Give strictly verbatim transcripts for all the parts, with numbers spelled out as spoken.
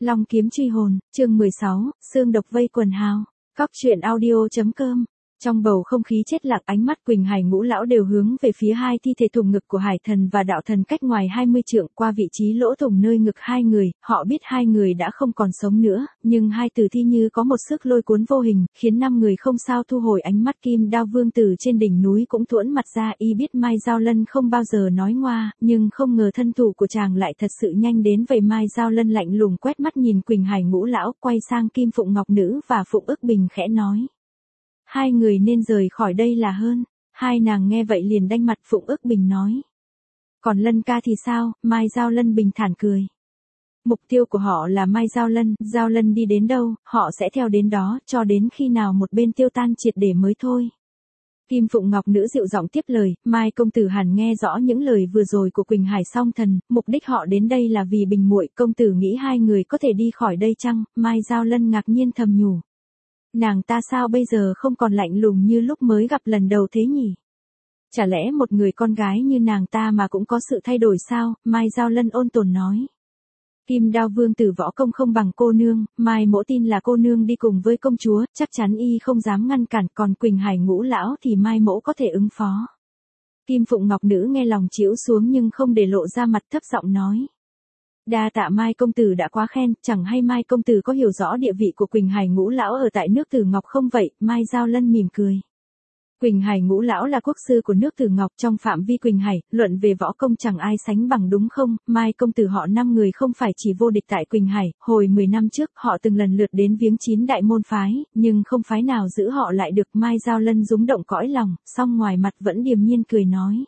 Long kiếm truy hồn, chương mười sáu, xương độc vây quần hào. Cóc truyện audio.com. Trong bầu không khí chết lặng, ánh mắt Quỳnh Hải ngũ lão đều hướng về phía hai thi thể thủng ngực của Hải thần và đạo thần cách ngoài hai mươi trượng, qua vị trí lỗ thủng nơi ngực hai người. Họ biết hai người đã không còn sống nữa, nhưng hai tử thi như có một sức lôi cuốn vô hình, khiến năm người không sao thu hồi ánh mắt. Kim Đao vương tử trên đỉnh núi cũng thuẫn mặt ra, y biết Mai Giao Lân không bao giờ nói ngoa, nhưng không ngờ thân thủ của chàng lại thật sự nhanh đến vậy. Mai Giao Lân lạnh lùng quét mắt nhìn Quỳnh Hải ngũ lão, quay sang Kim Phụng Ngọc Nữ và Phụng Ức Bình khẽ nói: hai người nên rời khỏi đây là hơn. Hai nàng nghe vậy liền đanh mặt. Phụng Ức Bình nói: còn Lân ca thì sao? Mai Giao Lân bình thản cười: mục tiêu của họ là Mai Giao Lân, Giao Lân đi đến đâu, họ sẽ theo đến đó, cho đến khi nào một bên tiêu tan triệt để mới thôi. Kim Phụng Ngọc Nữ dịu giọng tiếp lời: Mai công tử hẳn nghe rõ những lời vừa rồi của Quỳnh Hải song thần, mục đích họ đến đây là vì Bình muội, công tử nghĩ hai người có thể đi khỏi đây chăng? Mai Giao Lân ngạc nhiên thầm nhủ: nàng ta sao bây giờ không còn lạnh lùng như lúc mới gặp lần đầu thế nhỉ? Chả lẽ một người con gái như nàng ta mà cũng có sự thay đổi sao? Mai Giao Lân ôn tồn nói: Kim Đao vương tử võ công không bằng cô nương, Mai mỗ tin là cô nương đi cùng với công chúa, chắc chắn y không dám ngăn cản, còn Quỳnh Hải ngũ lão thì Mai mỗ có thể ứng phó. Kim Phụng Ngọc Nữ nghe lòng chĩu xuống nhưng không để lộ ra mặt, thấp giọng nói: đa tạ Mai công tử đã quá khen, chẳng hay Mai công tử có hiểu rõ địa vị của Quỳnh Hải ngũ lão ở tại nước Tử Ngọc không vậy? Mai Giao Lân mỉm cười: Quỳnh Hải ngũ lão là quốc sư của nước Tử Ngọc, trong phạm vi Quỳnh Hải, luận về võ công chẳng ai sánh bằng đúng không? Mai công tử họ năm người không phải chỉ vô địch tại Quỳnh Hải, hồi mười năm trước họ từng lần lượt đến viếng chín đại môn phái, nhưng không phái nào giữ họ lại được. Mai Giao Lân rúng động cõi lòng, song ngoài mặt vẫn điềm nhiên cười nói: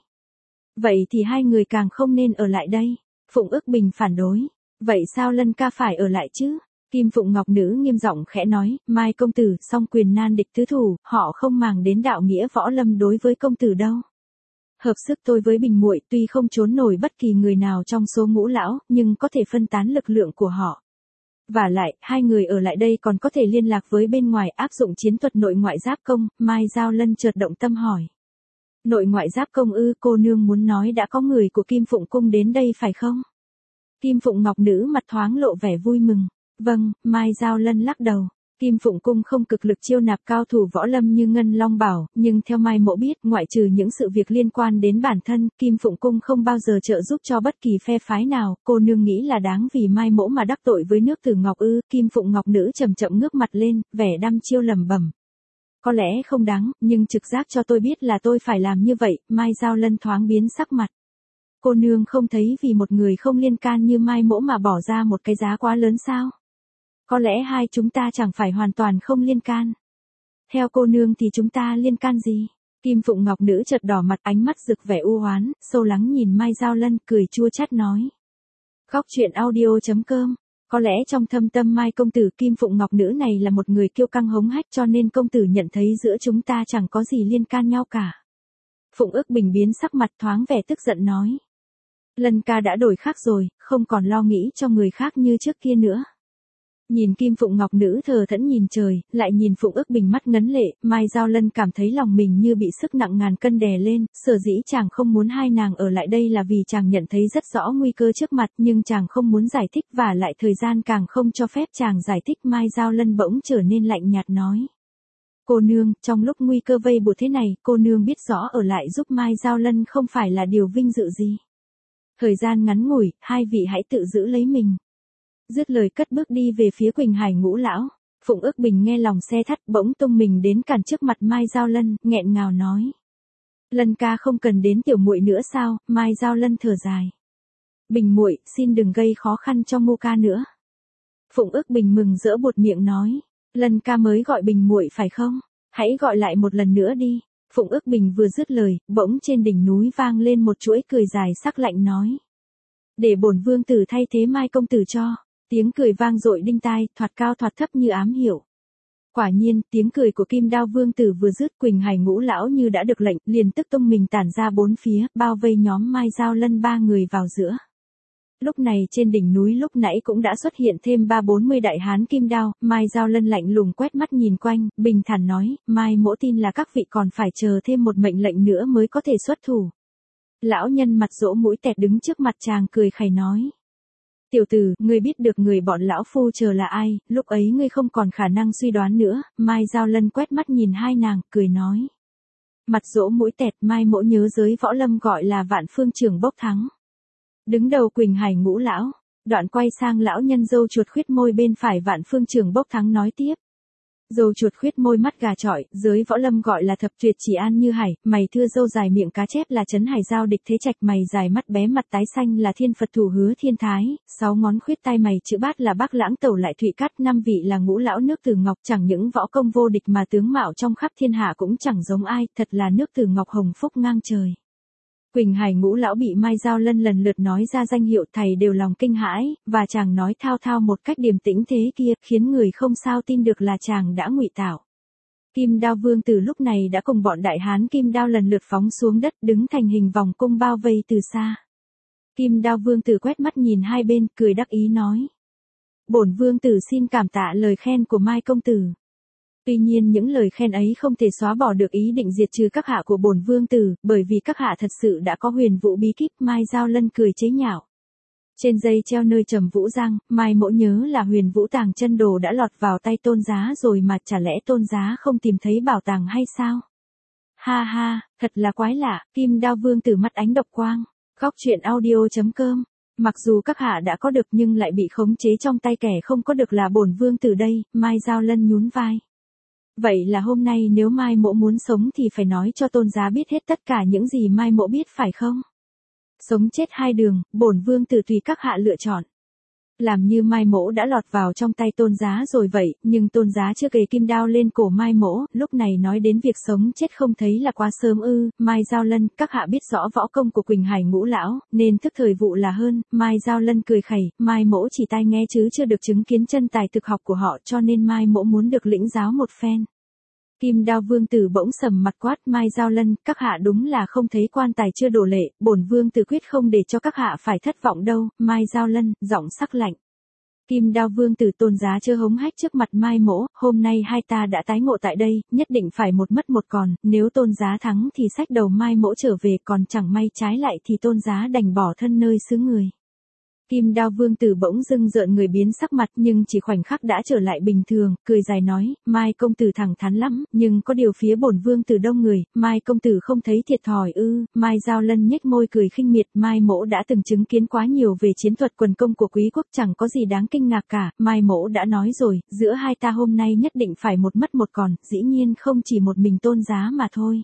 vậy thì hai người càng không nên ở lại đây. Phụng Ức Bình phản đối: vậy sao Lân ca phải ở lại chứ? Kim Phụng Ngọc Nữ nghiêm giọng khẽ nói: Mai công tử, song quyền nan địch tứ thủ, họ không màng đến đạo nghĩa võ lâm đối với công tử đâu. Hợp sức tôi với Bình muội, tuy không trốn nổi bất kỳ người nào trong số ngũ lão, nhưng có thể phân tán lực lượng của họ. Và lại, hai người ở lại đây còn có thể liên lạc với bên ngoài, áp dụng chiến thuật nội ngoại giáp công. Mai Giao Lân chợt động tâm hỏi: nội ngoại giáp công ư? Cô nương muốn nói đã có người của Kim Phụng cung đến đây phải không? Kim Phụng Ngọc Nữ mặt thoáng lộ vẻ vui mừng: vâng. Mai Giao Lân lắc đầu: Kim Phụng cung không cực lực chiêu nạp cao thủ võ lâm như Ngân Long Bảo, nhưng theo Mai mỗ biết, ngoại trừ những sự việc liên quan đến bản thân, Kim Phụng cung không bao giờ trợ giúp cho bất kỳ phe phái nào. Cô nương nghĩ là đáng vì Mai mỗ mà đắc tội với nước Tử Ngọc ư? Kim Phụng Ngọc Nữ chậm chậm ngước mặt lên, vẻ đăm chiêu lẩm bẩm: có lẽ không đáng, nhưng trực giác cho tôi biết là tôi phải làm như vậy. Mai Giao Lân thoáng biến sắc mặt: cô nương không thấy vì một người không liên can như Mai mỗ mà bỏ ra một cái giá quá lớn sao? Có lẽ hai chúng ta chẳng phải hoàn toàn không liên can. Theo cô nương thì chúng ta liên can gì? Kim Phụng Ngọc Nữ chợt đỏ mặt, ánh mắt rực vẻ u oán, sâu lắng nhìn Mai Giao Lân, cười chua chát nói: Cóc truyện audio.com. Có lẽ trong thâm tâm Mai công tử, Kim Phụng Ngọc Nữ này là một người kiêu căng hống hách, cho nên công tử nhận thấy giữa chúng ta chẳng có gì liên can nhau cả. Phụng Ức Bình biến sắc mặt, thoáng vẻ tức giận nói: Lân ca đã đổi khác rồi, không còn lo nghĩ cho người khác như trước kia nữa. Nhìn Kim Phụng Ngọc Nữ thờ thẫn nhìn trời, lại nhìn Phụng Ức Bình mắt ngấn lệ, Mai Giao Lân cảm thấy lòng mình như bị sức nặng ngàn cân đè lên. Sở dĩ chàng không muốn hai nàng ở lại đây là vì chàng nhận thấy rất rõ nguy cơ trước mặt, nhưng chàng không muốn giải thích, và lại thời gian càng không cho phép chàng giải thích. Mai Giao Lân bỗng trở nên lạnh nhạt nói: cô nương, trong lúc nguy cơ vây bùa thế này, cô nương biết rõ ở lại giúp Mai Giao Lân không phải là điều vinh dự gì. Thời gian ngắn ngủi, hai vị hãy tự giữ lấy mình. Dứt lời cất bước đi về phía Quỳnh Hải ngũ lão. Phụng Ức Bình nghe lòng xe thắt, bỗng tung mình đến cản trước mặt Mai Giao Lân, nghẹn ngào nói: Lân ca không cần đến tiểu muội nữa sao? Mai Giao Lân thở dài: Bình muội, xin đừng gây khó khăn cho Ngô ca nữa. Phụng Ức Bình mừng rỡ buột miệng nói: Lân ca mới gọi Bình muội phải không? Hãy gọi lại một lần nữa đi. Phụng Ức Bình vừa dứt lời, bỗng trên đỉnh núi vang lên một chuỗi cười dài sắc lạnh nói: để bổn vương tử thay thế Mai công tử cho. Tiếng cười vang dội đinh tai, thoạt cao thoạt thấp như ám hiệu. Quả nhiên, tiếng cười của Kim Đao vương tử vừa dứt, Quỳnh Hải ngũ lão như đã được lệnh, liền tức tung mình tản ra bốn phía, bao vây nhóm Mai Giao Lân ba người vào giữa. Lúc này trên đỉnh núi lúc nãy cũng đã xuất hiện thêm ba bốn mươi đại hán kim đao. Mai Giao Lân lạnh lùng quét mắt nhìn quanh, bình thản nói: Mai mỗ tin là các vị còn phải chờ thêm một mệnh lệnh nữa mới có thể xuất thủ. Lão nhân mặt rỗ mũi tẹt đứng trước mặt chàng cười khẩy nói: Tiểu tử, ngươi biết được người bọn lão phu chờ là ai, lúc ấy ngươi không còn khả năng suy đoán nữa, Mai Giao Lân quét mắt nhìn hai nàng, cười nói. Mặt dỗ mũi tẹt, Mai Mỗ nhớ giới võ lâm gọi là Vạn Phương Trưởng Bốc Thắng. Đứng đầu Quỳnh Hải Ngũ lão, đoạn quay sang lão nhân râu chuột khuyết môi bên phải Vạn Phương Trưởng Bốc Thắng nói tiếp. Dâu chuột khuyết môi mắt gà trọi, giới võ lâm gọi là thập tuyệt chỉ An Như Hải, mày thưa dâu dài miệng cá chép là Trấn Hải Giao Địch Thế Trạch, mày dài mắt bé mặt tái xanh là Thiên Phật Thủ Hứa Thiên Thái, sáu ngón khuyết tai mày chữ bát là Bác Lãng Tẩu Lại Thụy Cát, năm vị là Ngũ lão Nước Từ Ngọc, chẳng những võ công vô địch mà tướng mạo trong khắp thiên hạ cũng chẳng giống ai, thật là Nước Từ Ngọc hồng phúc ngang trời. Quỳnh Hải Ngũ lão bị Mai Giao Lân lần lượt nói ra danh hiệu, thầy đều lòng kinh hãi, và chàng nói thao thao một cách điềm tĩnh thế kia, khiến người không sao tin được là chàng đã ngụy tạo. Kim Đao Vương Tử lúc này đã cùng bọn đại hán Kim Đao lần lượt phóng xuống đất, đứng thành hình vòng cung bao vây từ xa. Kim Đao Vương Tử quét mắt nhìn hai bên, cười đắc ý nói: "Bổn Vương Tử xin cảm tạ lời khen của Mai công tử." Tuy nhiên những lời khen ấy không thể xóa bỏ được ý định diệt trừ các hạ của bổn Vương Tử, bởi vì các hạ thật sự đã có huyền vũ bí kíp. Mai Giao Lân cười chế nhạo. Trên dây treo nơi Trầm Vũ Giang, Mai Mỗ nhớ là huyền vũ tàng chân đồ đã lọt vào tay Tôn Giá rồi mà, chả lẽ Tôn Giá không tìm thấy bảo tàng hay sao? Ha ha, thật là quái lạ. Kim Đao Vương Tử mắt ánh độc quang. Góc truyện audio chấm com. Mặc dù các hạ đã có được nhưng lại bị khống chế trong tay kẻ không có được là bổn Vương Tử đây. Mai Giao Lân nhún vai. Vậy là hôm nay nếu Mai Mỗ muốn sống thì phải nói cho Tôn Giá biết hết tất cả những gì Mai Mỗ biết phải không? Sống chết hai đường, bổn Vương Tử tùy các hạ lựa chọn. Làm như Mai Mỗ đã lọt vào trong tay Tôn Giá rồi vậy, nhưng Tôn Giá chưa kề kim đao lên cổ Mai Mỗ, lúc này nói đến việc sống chết không thấy là quá sớm ư? Mai Giao Lân, các hạ biết rõ võ công của Quỳnh Hải Ngũ lão, nên thức thời vụ là hơn. Mai Giao Lân cười khẩy, Mai Mỗ chỉ tai nghe chứ chưa được chứng kiến chân tài thực học của họ, cho nên Mai Mỗ muốn được lĩnh giáo một phen. Kim Đao Vương Tử bỗng sầm mặt quát: Mai Giao Lân, các hạ đúng là không thấy quan tài chưa đổ lệ, bổn Vương Tử quyết không để cho các hạ phải thất vọng đâu. Mai Giao Lân, giọng sắc lạnh. Kim Đao Vương Tử Tôn Giá chớ hống hách trước mặt Mai Mỗ, hôm nay hai ta đã tái ngộ tại đây, nhất định phải một mất một còn, nếu Tôn Giá thắng thì xách đầu Mai Mỗ trở về, còn chẳng may trái lại thì Tôn Giá đành bỏ thân nơi xứ người. Kim Đao Vương Tử bỗng dưng rợn người biến sắc mặt, nhưng chỉ khoảnh khắc đã trở lại bình thường, cười dài nói: Mai công tử thẳng thắn lắm, nhưng có điều phía bổn Vương Tử đông người, Mai công tử không thấy thiệt thòi ư? Mai Giao Lân nhếch môi cười khinh miệt, Mai Mỗ đã từng chứng kiến quá nhiều về chiến thuật quần công của quý quốc, chẳng có gì đáng kinh ngạc cả. Mai Mỗ đã nói rồi, giữa hai ta hôm nay nhất định phải một mất một còn, dĩ nhiên không chỉ một mình Tôn Giá mà thôi.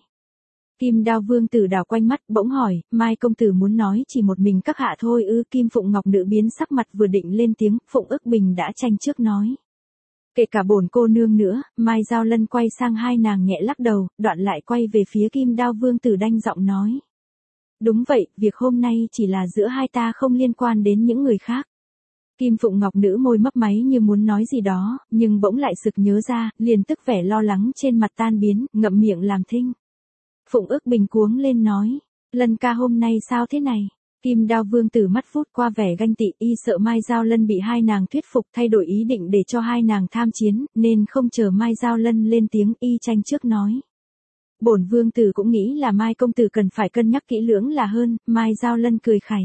Kim Đao Vương Tử đảo quanh mắt, bỗng hỏi: Mai công tử muốn nói chỉ một mình các hạ thôi ư? Kim Phụng Ngọc Nữ biến sắc mặt, vừa định lên tiếng, Phụng Ức Bình đã tranh trước nói: Kể cả bổn cô nương nữa. Mai Giao Lân quay sang hai nàng nhẹ lắc đầu, đoạn lại quay về phía Kim Đao Vương Tử đanh giọng nói: Đúng vậy, việc hôm nay chỉ là giữa hai ta, không liên quan đến những người khác. Kim Phụng Ngọc Nữ môi mấp máy như muốn nói gì đó, nhưng bỗng lại sực nhớ ra, liền tức vẻ lo lắng trên mặt tan biến, ngậm miệng làm thinh. Phụng Ức Bình cuống lên nói: Lân ca hôm nay sao thế này? Kim Đao Vương Tử mắt phút qua vẻ ganh tị, y sợ Mai Giao Lân bị hai nàng thuyết phục thay đổi ý định để cho hai nàng tham chiến, nên không chờ Mai Giao Lân lên tiếng, y tranh trước nói: Bổn Vương Tử cũng nghĩ là Mai công tử cần phải cân nhắc kỹ lưỡng là hơn. Mai Giao Lân cười khẩy: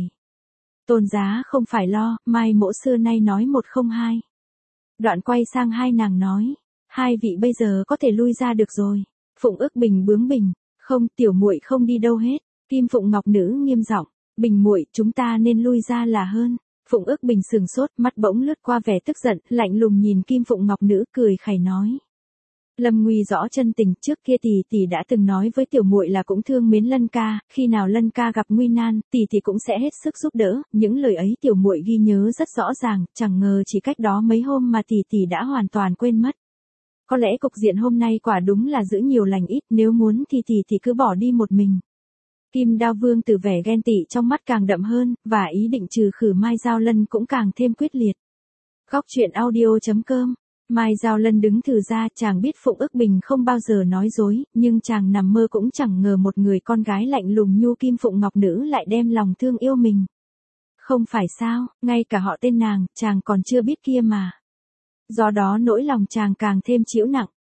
Tôn Giá không phải lo, Mai Mỗ xưa nay nói một không hai. Đoạn quay sang hai nàng nói: Hai vị bây giờ có thể lui ra được rồi. Phụng Ức Bình bướng bỉnh: Không, tiểu muội không đi đâu hết. Kim Phụng Ngọc Nữ nghiêm giọng: Bình muội, chúng ta nên lui ra là hơn. Phụng Ức Bình sừng sốt, mắt bỗng lướt qua vẻ tức giận, lạnh lùng nhìn Kim Phụng Ngọc Nữ, cười khẩy nói: Lâm Nguy rõ chân tình, trước kia tỷ tỷ đã từng nói với tiểu muội là cũng thương mến Lân ca, khi nào Lân ca gặp nguy nan, tỷ tỷ cũng sẽ hết sức giúp đỡ. Những lời ấy tiểu muội ghi nhớ rất rõ ràng, chẳng ngờ chỉ cách đó mấy hôm mà tỷ tỷ đã hoàn toàn quên mất. Có lẽ cục diện hôm nay quả đúng là giữ nhiều lành ít, nếu muốn thì tỷ tỷ cứ bỏ đi một mình. Kim Đao Vương Tử vẻ ghen tị trong mắt càng đậm hơn, và ý định trừ khử Mai Giao Lân cũng càng thêm quyết liệt. Góc truyện audio chấm com. Mai Giao Lân đứng thừ ra, chàng biết Phụng Ức Bình không bao giờ nói dối, nhưng chàng nằm mơ cũng chẳng ngờ một người con gái lạnh lùng nhu Kim Phụng Ngọc Nữ lại đem lòng thương yêu mình. Không phải sao, ngay cả họ tên nàng, chàng còn chưa biết kia mà. Do đó nỗi lòng chàng càng thêm chịu nặng.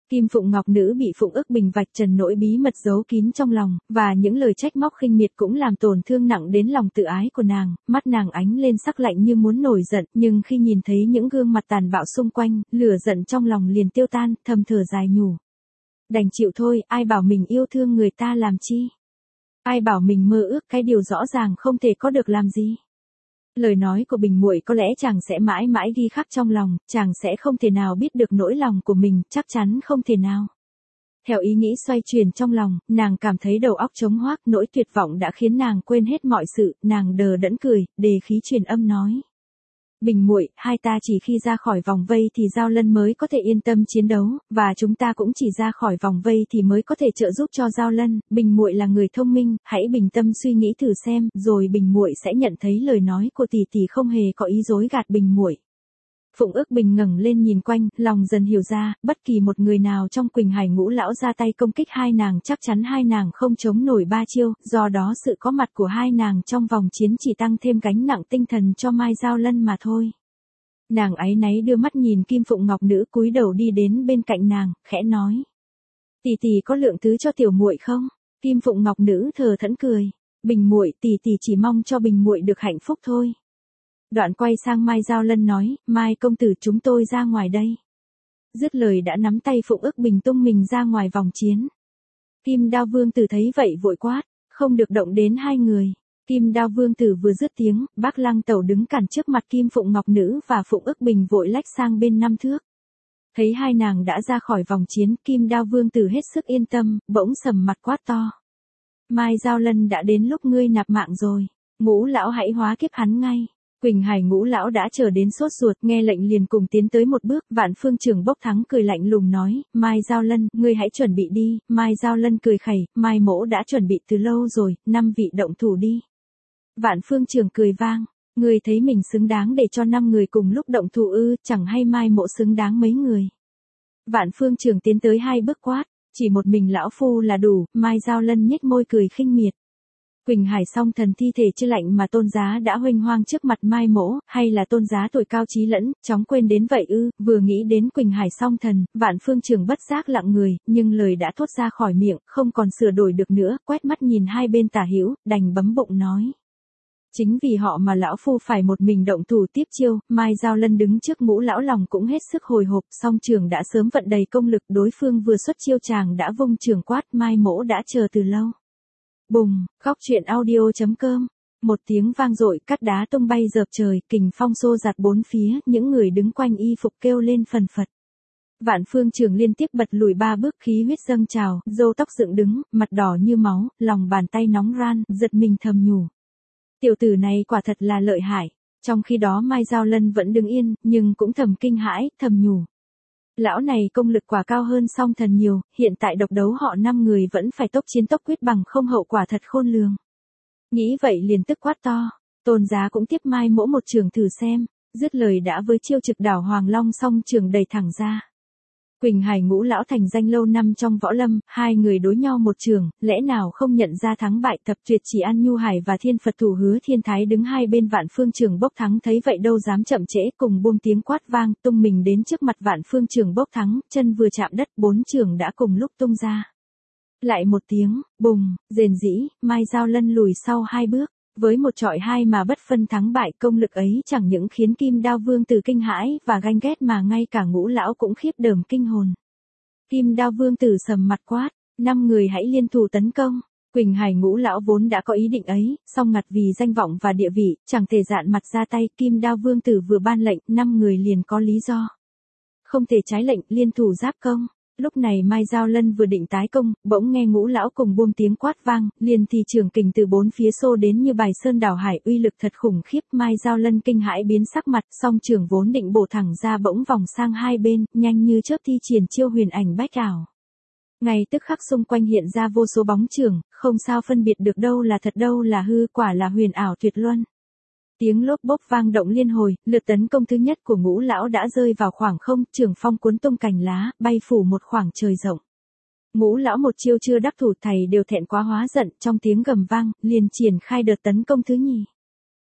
Kim Phụng Ngọc Nữ bị Phụng Ức Bình vạch trần nỗi bí mật giấu kín trong lòng, và những lời trách móc khinh miệt cũng làm tổn thương nặng đến lòng tự ái của nàng, mắt nàng ánh lên sắc lạnh như muốn nổi giận, nhưng khi nhìn thấy những gương mặt tàn bạo xung quanh, lửa giận trong lòng liền tiêu tan, thầm thở dài nhủ. Đành chịu thôi, ai bảo mình yêu thương người ta làm chi? Ai bảo mình mơ ước cái điều rõ ràng không thể có được làm gì? Lời nói của Bình muội có lẽ chàng sẽ mãi mãi ghi khắc trong lòng, chàng sẽ không thể nào biết được nỗi lòng của mình, chắc chắn không thể nào. Theo ý nghĩ xoay chuyển trong lòng, nàng cảm thấy đầu óc trống hoác, nỗi tuyệt vọng đã khiến nàng quên hết mọi sự, nàng đờ đẫn cười, đề khí truyền âm nói. Bình muội, hai ta chỉ khi ra khỏi vòng vây thì Giao Lân mới có thể yên tâm chiến đấu, và chúng ta cũng chỉ ra khỏi vòng vây thì mới có thể trợ giúp cho Giao Lân. Bình muội là người thông minh, hãy bình tâm suy nghĩ thử xem, rồi Bình muội sẽ nhận thấy lời nói của tỷ tỷ không hề có ý dối gạt Bình muội. Phụng Ức Bình ngẩng lên nhìn quanh, lòng dần hiểu ra, bất kỳ một người nào trong Quỳnh Hải Ngũ lão ra tay công kích hai nàng chắc chắn hai nàng không chống nổi ba chiêu, do đó sự có mặt của hai nàng trong vòng chiến chỉ tăng thêm gánh nặng tinh thần cho Mai Giao Lân mà thôi. Nàng áy náy đưa mắt nhìn Kim Phụng Ngọc Nữ cúi đầu đi đến bên cạnh nàng, khẽ nói. Tỷ tỷ có lượng thứ cho tiểu muội không? Kim Phụng Ngọc Nữ thờ thẫn cười. Bình muội, tỷ tỷ chỉ mong cho Bình muội được hạnh phúc thôi. Đoạn quay sang Mai Giao Lân nói, Mai công tử chúng tôi ra ngoài đây. Dứt lời đã nắm tay Phụng Ức Bình tung mình ra ngoài vòng chiến. Kim Đao Vương tử thấy vậy vội quát, không được động đến hai người. Kim Đao Vương tử vừa dứt tiếng, Bác Lăng Tẩu đứng cản trước mặt Kim Phụng Ngọc Nữ và Phụng Ức Bình vội lách sang bên năm thước. Thấy hai nàng đã ra khỏi vòng chiến, Kim Đao Vương tử hết sức yên tâm, bỗng sầm mặt quát to. Mai Giao Lân đã đến lúc ngươi nạp mạng rồi, Ngũ lão hãy hóa kiếp hắn ngay. Quỳnh Hải Ngũ lão đã chờ đến sốt ruột, nghe lệnh liền cùng tiến tới một bước, Vạn Phương Trường Bốc Thắng cười lạnh lùng nói, Mai Giao Lân, ngươi hãy chuẩn bị đi. Mai Giao Lân cười khẩy, Mai mỗ đã chuẩn bị từ lâu rồi, năm vị động thủ đi. Vạn Phương Trường cười vang, ngươi thấy mình xứng đáng để cho năm người cùng lúc động thủ ư, chẳng hay Mai mỗ xứng đáng mấy người. Vạn Phương Trường tiến tới hai bước quát, chỉ một mình lão phu là đủ. Mai Giao Lân nhếch môi cười khinh miệt. Quỳnh Hải song thần thi thể chưa lạnh mà Tôn Giá đã huênh hoang trước mặt Mai mỗ, hay là Tôn Giá tuổi cao trí lẫn, chóng quên đến vậy ư? Vừa nghĩ đến Quỳnh Hải song thần, Vạn Phương Trường bất giác lặng người, nhưng lời đã thốt ra khỏi miệng, không còn sửa đổi được nữa, quét mắt nhìn hai bên tả hữu, đành bấm bụng nói. Chính vì họ mà lão phu phải một mình động thủ tiếp chiêu. Mai Giao Lân đứng trước Ngũ lão lòng cũng hết sức hồi hộp, song trường đã sớm vận đầy công lực, đối phương vừa xuất chiêu chàng đã vung trường quát, Mai mỗ đã chờ từ lâu. Bùng, khóc chuyện audio chấm com. Một tiếng vang dội, cát đá tung bay dợp trời, kình phong xô giạt bốn phía, những người đứng quanh y phục kêu lên phần phật. Vạn Phương Trường liên tiếp bật lùi ba bước, khí huyết dâng trào, râu tóc dựng đứng, mặt đỏ như máu, lòng bàn tay nóng ran, giật mình thầm nhủ. Tiểu tử này quả thật là lợi hại. Trong khi đó Mai Giao Lân vẫn đứng yên, nhưng cũng thầm kinh hãi, thầm nhủ. Lão này công lực quả cao hơn song thần nhiều, hiện tại độc đấu họ năm người vẫn phải tốc chiến tốc quyết bằng không hậu quả thật khôn lường. Nghĩ vậy liền tức quát to, Tôn Giá cũng tiếp Mai mỗ một trường thử xem, dứt lời đã với chiêu trực đảo Hoàng Long song trường đầy thẳng ra. Quỳnh Hải Ngũ lão thành danh lâu năm trong võ lâm, hai người đối nhau một trường, lẽ nào không nhận ra thắng bại. Thập tuyệt chỉ An Nhu Hải và Thiên Phật thủ Hứa Thiên Thái đứng hai bên Vạn Phương Trường Bốc Thắng thấy vậy đâu dám chậm trễ, cùng buông tiếng quát vang, tung mình đến trước mặt Vạn Phương Trường Bốc Thắng, chân vừa chạm đất, bốn trường đã cùng lúc tung ra. Lại một tiếng, bùng, rền rĩ, Mai Giao Lân lùi sau hai bước. Với một trọi hai mà bất phân thắng bại, công lực ấy chẳng những khiến Kim Đao Vương tử kinh hãi và ganh ghét mà ngay cả Ngũ lão cũng khiếp đờm kinh hồn. Kim Đao Vương tử sầm mặt quát, năm người hãy liên thủ tấn công. Quỳnh Hải Ngũ lão vốn đã có ý định ấy, song ngặt vì danh vọng và địa vị, chẳng thể dạn mặt ra tay. Kim Đao Vương tử vừa ban lệnh, năm người liền có lý do. Không thể trái lệnh, liên thủ giáp công. Lúc này Mai Giao Lân vừa định tái công, bỗng nghe Ngũ lão cùng buông tiếng quát vang, liền thì trường kình từ bốn phía xô đến như bài sơn đảo hải, uy lực thật khủng khiếp. Mai Giao Lân kinh hãi biến sắc mặt, song trường vốn định bổ thẳng ra bỗng vòng sang hai bên, nhanh như chớp thi triển chiêu huyền ảnh bách ảo. Ngay tức khắc xung quanh hiện ra vô số bóng trường, không sao phân biệt được đâu là thật đâu là hư, quả là huyền ảo tuyệt luân. Tiếng lốp bốp vang động liên hồi, lượt tấn công thứ nhất của Ngũ lão đã rơi vào khoảng không, trường phong cuốn tung cành lá, bay phủ một khoảng trời rộng. Ngũ lão một chiêu chưa đắc thủ, thầy đều thẹn quá hóa giận, trong tiếng gầm vang, liền triển khai đợt tấn công thứ nhì.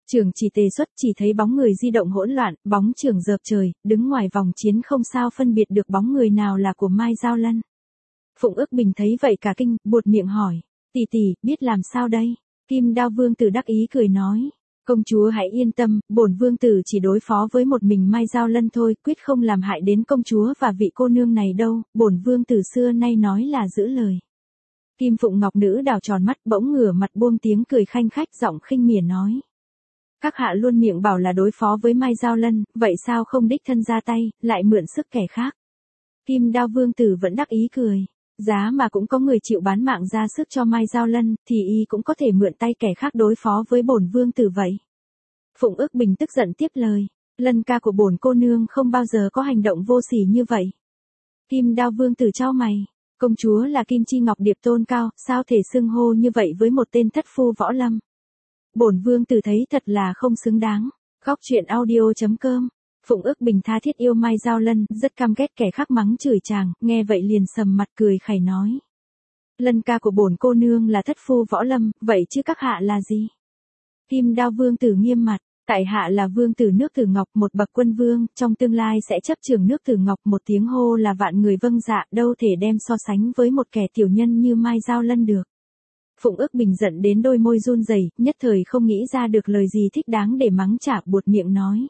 Trường chỉ tề xuất chỉ thấy bóng người di động hỗn loạn, bóng trường dợp trời, đứng ngoài vòng chiến không sao phân biệt được bóng người nào là của Mai Giao Lân. Phụng ước bình thấy vậy cả kinh, buột miệng hỏi, tỷ tỷ, biết làm sao đây? Kim Đao Vương Tử đắc ý cười nói, công chúa hãy yên tâm, bổn vương tử chỉ đối phó với một mình Mai Giao Lân thôi, quyết không làm hại đến công chúa và vị cô nương này đâu, bổn vương tử xưa nay nói là giữ lời. Kim Phụng Ngọc Nữ đảo tròn mắt bỗng ngửa mặt buông tiếng cười khanh khách giọng khinh mỉa nói. Các hạ luôn miệng bảo là đối phó với Mai Giao Lân, vậy sao không đích thân ra tay, lại mượn sức kẻ khác? Kim Đao Vương Tử vẫn đắc ý cười. Giá mà cũng có người chịu bán mạng ra sức cho Mai Giao Lân, thì y cũng có thể mượn tay kẻ khác đối phó với bổn vương tử vậy. Phụng ước bình tức giận tiếp lời. Lân ca của bổn cô nương không bao giờ có hành động vô sỉ như vậy. Kim Đao Vương Tử chau mày. Công chúa là Kim Chi Ngọc Điệp tôn cao, sao thể xưng hô như vậy với một tên thất phu võ lâm? Bổn vương tử thấy thật là không xứng đáng. Góc truyện audio chấm com. Phụng ước bình tha thiết yêu Mai Giao Lân, rất căm ghét kẻ khác mắng chửi chàng, nghe vậy liền sầm mặt cười khẩy nói. Lân ca của bổn cô nương là thất phu võ lâm, vậy chứ các hạ là gì? Kim Đao Vương Tử nghiêm mặt, tại hạ là vương tử nước Tử Ngọc, một bậc quân vương, trong tương lai sẽ chấp trường nước Tử Ngọc, một tiếng hô là vạn người vâng dạ, đâu thể đem so sánh với một kẻ tiểu nhân như Mai Giao Lân được. Phụng ước bình giận đến đôi môi run rẩy, nhất thời không nghĩ ra được lời gì thích đáng để mắng trả, buột miệng nói.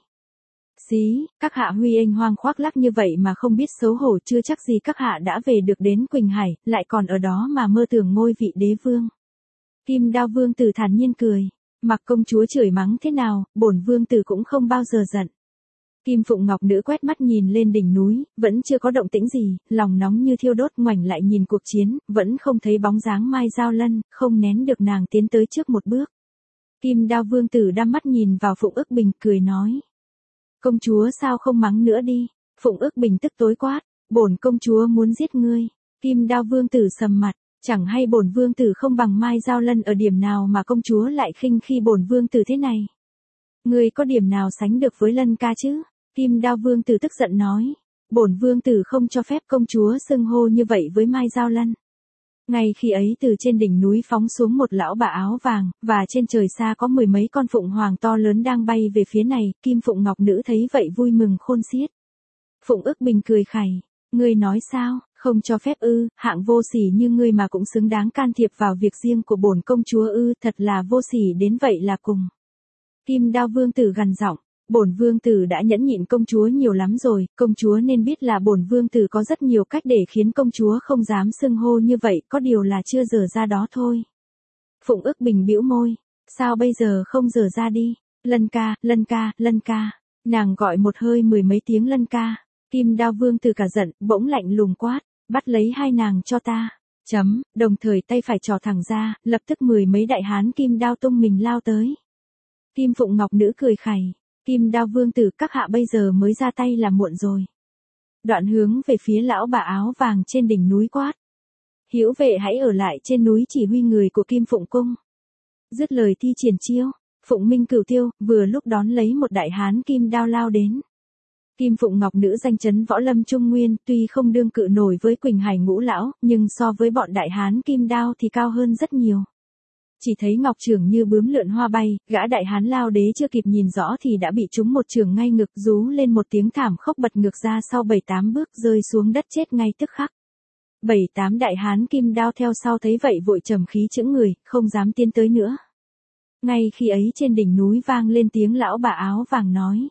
Xí, các hạ huy anh hoang khoác lác như vậy mà không biết xấu hổ, chưa chắc gì các hạ đã về được đến Quỳnh Hải, lại còn ở đó mà mơ tưởng ngôi vị đế vương. Kim Đao Vương Tử thản nhiên cười, mặc công chúa chửi mắng thế nào, bổn vương tử cũng không bao giờ giận. Kim Phụng Ngọc Nữ quét mắt nhìn lên đỉnh núi, vẫn chưa có động tĩnh gì, lòng nóng như thiêu đốt, ngoảnh lại nhìn cuộc chiến, vẫn không thấy bóng dáng Mai Giao Lân, không nén được nàng tiến tới trước một bước. Kim Đao Vương Tử đăm mắt nhìn vào Phụng ước bình, cười nói. Công chúa sao không mắng nữa đi? Phụng ước bình tức tối quát, bổn công chúa muốn giết ngươi. Kim Đao Vương Tử sầm mặt, chẳng hay bổn vương tử không bằng Mai Giao Lân ở điểm nào mà công chúa lại khinh khi bổn vương tử thế này. Ngươi có điểm nào sánh được với Lân ca chứ? Kim Đao Vương Tử tức giận nói, bổn vương tử không cho phép công chúa xưng hô như vậy với Mai Giao Lân. Ngay khi ấy từ trên đỉnh núi phóng xuống một lão bà áo vàng, và trên trời xa có mười mấy con phụng hoàng to lớn đang bay về phía này, Kim Phụng Ngọc Nữ thấy vậy vui mừng khôn xiết. Phụng ước bình cười khẩy, ngươi nói sao, không cho phép ư, hạng vô sỉ như ngươi mà cũng xứng đáng can thiệp vào việc riêng của bổn công chúa ư, thật là vô sỉ đến vậy là cùng. Kim Đao Vương Tử gằn giọng, bổn vương tử đã nhẫn nhịn công chúa nhiều lắm rồi, công chúa nên biết là bổn vương tử có rất nhiều cách để khiến công chúa không dám xưng hô như vậy, có điều là chưa dở ra đó thôi. Phụng ước bình bĩu môi, sao bây giờ không dở ra đi? Lân ca, Lân ca, Lân ca. Nàng gọi một hơi mười mấy tiếng Lân ca. Kim Đao Vương Tử cả giận, bỗng lạnh lùng quát, bắt lấy hai nàng cho ta. Chấm, đồng thời tay phải trò thẳng ra, lập tức mười mấy đại hán kim đao tung mình lao tới. Kim Phụng Ngọc Nữ cười khẩy, Kim Đao Vương Tử, các hạ bây giờ mới ra tay là muộn rồi. Đoạn hướng về phía lão bà áo vàng trên đỉnh núi quát. Hữu vệ hãy ở lại trên núi chỉ huy người của Kim Phụng Cung. Dứt lời thi triển chiêu, Phụng Minh Cửu Tiêu, vừa lúc đón lấy một đại hán kim đao lao đến. Kim Phụng Ngọc Nữ danh chấn võ lâm Trung Nguyên, tuy không đương cự nổi với Quỳnh Hải Ngũ Lão, nhưng so với bọn đại hán kim đao thì cao hơn rất nhiều. Chỉ thấy ngọc chưởng như bướm lượn hoa bay, gã đại hán lao đế chưa kịp nhìn rõ thì đã bị trúng một chưởng ngay ngực, rú lên một tiếng thảm khốc bật ngược ra sau bảy tám bước rơi xuống đất chết ngay tức khắc. Bảy tám đại hán kim đao theo sau thấy vậy vội trầm khí chững người, không dám tiến tới nữa. Ngay khi ấy trên đỉnh núi vang lên tiếng lão bà áo vàng nói.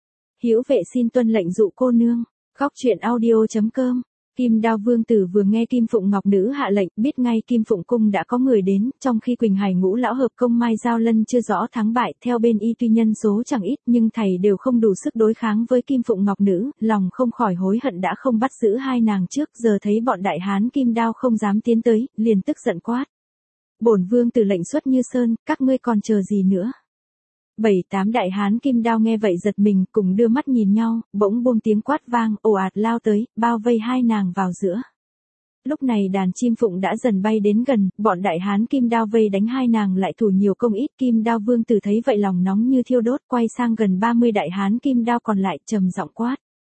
Hữu vệ xin tuân lệnh dụ cô nương. Góc truyện audio chấm com. Kim Đao Vương Tử vừa nghe Kim Phụng Ngọc Nữ hạ lệnh, biết ngay Kim Phụng Cung đã có người đến, trong khi Quỳnh Hải Ngũ Lão hợp công Mai Giao Lân chưa rõ thắng bại, theo bên y tuy nhân số chẳng ít nhưng thầy đều không đủ sức đối kháng với Kim Phụng Ngọc Nữ, lòng không khỏi hối hận đã không bắt giữ hai nàng trước, giờ thấy bọn đại hán kim đao không dám tiến tới, liền tức giận quát. Bổn vương tử lệnh xuất như sơn, các ngươi còn chờ gì nữa? Bảy tám đại hán kim đao nghe vậy giật mình, cùng đưa mắt nhìn nhau, bỗng buông tiếng quát vang, ồ ạt lao tới, bao vây hai nàng vào giữa. Lúc này đàn chim phụng đã dần bay đến gần, bọn đại hán kim đao vây đánh hai nàng lại thủ nhiều công ít. Kim Đao Vương Tử thấy vậy lòng nóng như thiêu đốt, quay sang gần ba mươi đại hán kim đao còn lại, trầm giọng quát.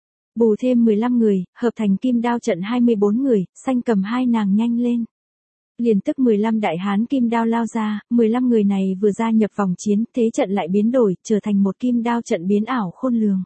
Bù thêm mười lăm người, hợp thành kim đao trận hai mươi bốn người, xanh cầm hai nàng nhanh lên. Liền tức mười lăm đại hán kim đao lao ra, mười lăm người này vừa gia nhập vòng chiến, thế trận lại biến đổi, trở thành một kim đao trận biến ảo khôn lường.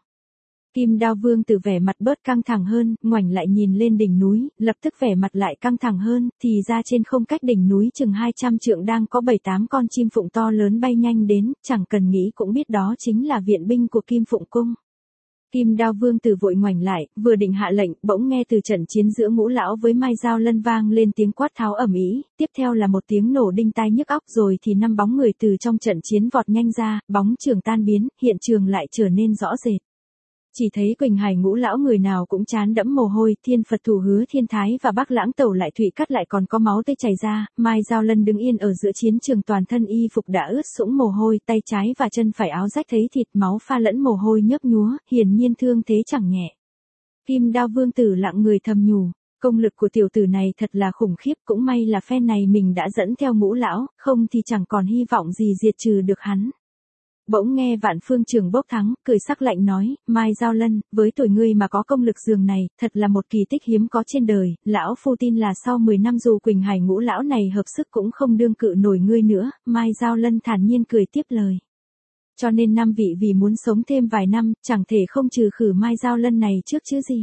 Kim đao vương từ vẻ mặt bớt căng thẳng hơn, ngoảnh lại nhìn lên đỉnh núi, lập tức vẻ mặt lại căng thẳng hơn, thì ra trên không cách đỉnh núi chừng hai trăm trượng đang có bảy tám con chim phụng to lớn bay nhanh đến, chẳng cần nghĩ cũng biết đó chính là viện binh của Kim Phụng Cung. Kim đao vương tử vội ngoảnh lại, vừa định hạ lệnh, bỗng nghe từ trận chiến giữa Ngũ lão với Mai Dao Lân vang lên tiếng quát tháo ầm ĩ, tiếp theo là một tiếng nổ đinh tai nhức óc, rồi thì năm bóng người từ trong trận chiến vọt nhanh ra, bóng trường tan biến, hiện trường lại trở nên rõ rệt. Chỉ thấy Quỳnh Hải Ngũ lão người nào cũng trán đẫm mồ hôi, Thiên Phật Thủ Hứa Thiên Thái và Bác Lãng Tẩu Lại Thụy Cắt lại còn có máu tươi chảy ra, Mai Dao Lân đứng yên ở giữa chiến trường, toàn thân y phục đã ướt sũng mồ hôi, tay trái và chân phải áo rách thấy thịt, máu pha lẫn mồ hôi nhớp nhúa, hiển nhiên thương thế chẳng nhẹ. Kim đao vương tử lặng người thầm nhủ, công lực của tiểu tử này thật là khủng khiếp, cũng may là phe này mình đã dẫn theo Ngũ lão, không thì chẳng còn hy vọng gì diệt trừ được hắn. Bỗng nghe Vạn Phương Trường bốc thắng, cười sắc lạnh nói, Mai Dao Lân, với tuổi ngươi mà có công lực dường này, thật là một kỳ tích hiếm có trên đời, lão phu tin là sau mười năm dù Quỳnh Hải Ngũ lão này hợp sức cũng không đương cự nổi ngươi nữa, Mai Dao Lân thản nhiên cười tiếp lời. Cho nên năm vị vì muốn sống thêm vài năm, chẳng thể không trừ khử Mai Dao Lân này trước chứ gì.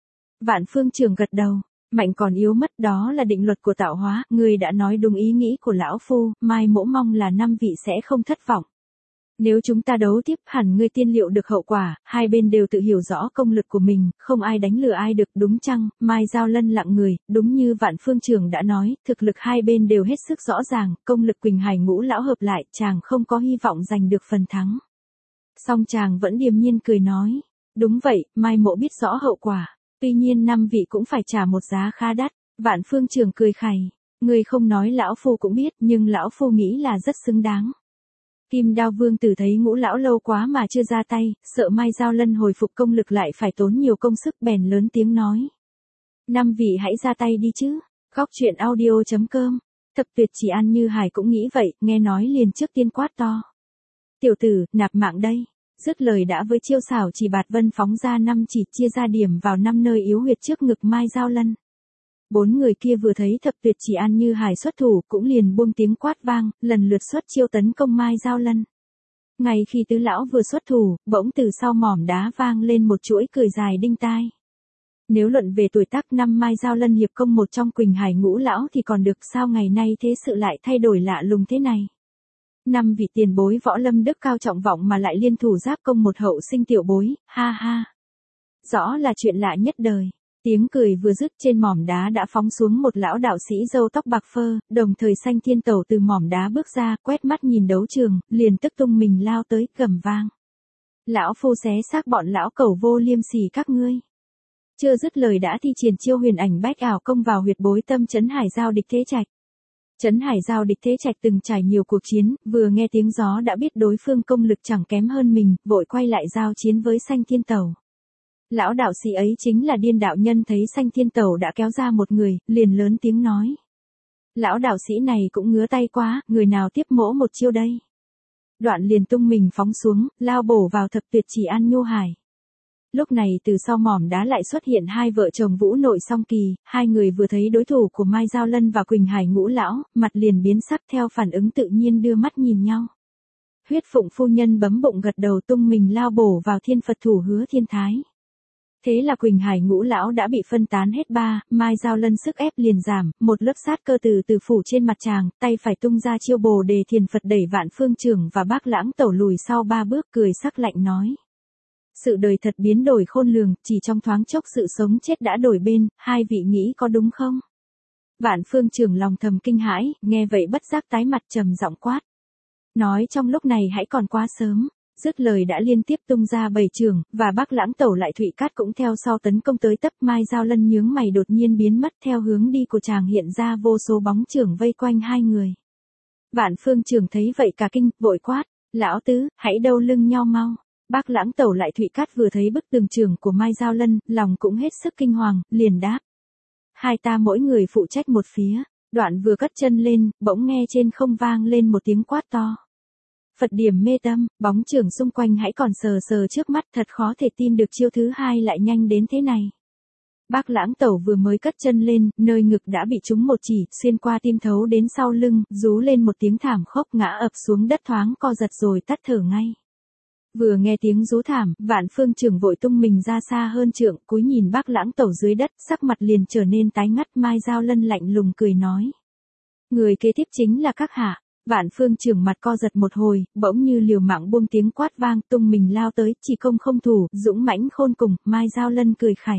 Vạn Phương Trường gật đầu, mạnh còn yếu mất, đó là định luật của tạo hóa, ngươi đã nói đúng ý nghĩ của lão phu, Mai mỗ mong là năm vị sẽ không thất vọng. Nếu chúng ta đấu tiếp hẳn ngươi tiên liệu được hậu quả, hai bên đều tự hiểu rõ công lực của mình, không ai đánh lừa ai được, đúng chăng? Mai Dao Lân lặng người, đúng như Vạn Phương Trường đã nói, thực lực hai bên đều hết sức rõ ràng, công lực Quỳnh Hải Ngũ lão hợp lại, chàng không có hy vọng giành được phần thắng. Song chàng vẫn điềm nhiên cười nói, đúng vậy, Mai mộ biết rõ hậu quả, tuy nhiên năm vị cũng phải trả một giá khá đắt. Vạn Phương Trường cười khẩy, ngươi không nói lão phu cũng biết, nhưng lão phu nghĩ là rất xứng đáng. Kim đao vương tử thấy Ngũ lão lâu quá mà chưa ra tay, sợ Mai Dao Lân hồi phục công lực lại phải tốn nhiều công sức, bèn lớn tiếng nói. Năm vị hãy ra tay đi chứ. Góc truyện audio chấm com. Thập Tuyệt Chỉ An Như Hải cũng nghĩ vậy, nghe nói liền trước tiên quát to. Tiểu tử, nạp mạng đây. Dứt lời đã với chiêu xảo chỉ bạt vân phóng ra năm chỉ, chia ra điểm vào năm nơi yếu huyệt trước ngực Mai Dao Lân. Bốn người kia vừa thấy Thập Tuyệt Chỉ An Như Hải xuất thủ cũng liền buông tiếng quát vang, lần lượt xuất chiêu tấn công Mai Dao Lân. Ngay khi tứ lão vừa xuất thủ, bỗng từ sau mỏm đá vang lên một chuỗi cười dài đinh tai. Nếu luận về tuổi tác năm Mai Dao Lân hiệp công một trong Quỳnh Hải Ngũ lão thì còn được, sao ngày nay thế sự lại thay đổi lạ lùng thế này. Năm vị tiền bối võ lâm đức cao trọng vọng mà lại liên thủ giáp công một hậu sinh tiểu bối, ha ha. Rõ là chuyện lạ nhất đời. Tiếng cười vừa dứt, trên mỏm đá đã phóng xuống một lão đạo sĩ râu tóc bạc phơ, đồng thời Sanh Thiên Tẩu từ mỏm đá bước ra, quét mắt nhìn đấu trường, liền tức tung mình lao tới, gầm vang. Lão phu xé xác bọn lão cẩu vô liêm sỉ các ngươi. Chưa dứt lời đã thi triển chiêu huyền ảnh bách ảo công vào huyệt bối tâm Trấn Hải Giao địch thế trạch. Trấn Hải Giao địch thế trạch từng trải nhiều cuộc chiến, vừa nghe tiếng gió đã biết đối phương công lực chẳng kém hơn mình, vội quay lại giao chiến với Sanh Thiên Tẩu. Lão đạo sĩ ấy chính là Điên đạo nhân, thấy Sanh Thiên Tẩu đã kéo ra một người, liền lớn tiếng nói. Lão đạo sĩ này cũng ngứa tay quá, người nào tiếp mỗ một chiêu đây. Đoạn liền tung mình phóng xuống, lao bổ vào Thập Tuyệt Chỉ An Như Hải. Lúc này từ sau mỏm đá lại xuất hiện hai vợ chồng Vũ Nội Song Kỳ, hai người vừa thấy đối thủ của Mai Dao Lân và Quỳnh Hải Ngũ lão, mặt liền biến sắc, theo phản ứng tự nhiên đưa mắt nhìn nhau. Huyết Phụng phu nhân bấm bụng gật đầu, tung mình lao bổ vào Thiên Phật Thủ Hứa Thiên Thái. Thế là Quỳnh Hải Ngũ lão đã bị phân tán hết ba, Mai Dao Lân sức ép liền giảm, một lớp sát cơ từ từ phủ trên mặt chàng, tay phải tung ra chiêu Bồ Đề Thiền Phật đẩy Vạn Phương Trường và Bác Lãng Tẩu lùi sau ba bước, cười sắc lạnh nói. Sự đời thật biến đổi khôn lường, chỉ trong thoáng chốc sự sống chết đã đổi bên, hai vị nghĩ có đúng không? Vạn Phương Trường lòng thầm kinh hãi, nghe vậy bất giác tái mặt trầm giọng quát. Nói trong lúc này hãy còn quá sớm. Dứt lời đã liên tiếp tung ra bảy trường, và Bác Lãng Tẩu Lại Thụy Cát cũng theo sau tấn công tới tấp. Mai Dao Lân nhướng mày đột nhiên biến mất, theo hướng đi của chàng hiện ra vô số bóng trường vây quanh hai người. Vạn Phương Trường thấy vậy cả kinh, vội quát, lão tứ, hãy đâu lưng nhau mau. Bác Lãng Tẩu Lại Thụy Cát vừa thấy bức tường trường của Mai Dao Lân, lòng cũng hết sức kinh hoàng, liền đáp. Hai ta mỗi người phụ trách một phía, đoạn vừa cất chân lên, bỗng nghe trên không vang lên một tiếng quát to. Phật điểm mê tâm, bóng trường xung quanh hãy còn sờ sờ trước mắt, thật khó thể tin được chiêu thứ hai lại nhanh đến thế này. Bác Lãng Tẩu vừa mới cất chân lên, nơi ngực đã bị trúng một chỉ, xuyên qua tim thấu đến sau lưng, rú lên một tiếng thảm khốc ngã ập xuống đất thoáng co giật rồi tắt thở ngay. Vừa nghe tiếng rú thảm, Vạn Phương Trường vội tung mình ra xa hơn trượng, cúi nhìn Bác Lãng Tẩu dưới đất, sắc mặt liền trở nên tái ngắt. Mai Giao Lân lạnh lùng cười nói. Người kế tiếp chính là các hạ. Vạn Phương Trường mặt co giật một hồi, bỗng như liều mạng buông tiếng quát vang, tung mình lao tới, chỉ công không thủ, dũng mãnh khôn cùng. Mai Giao Lân cười khẩy.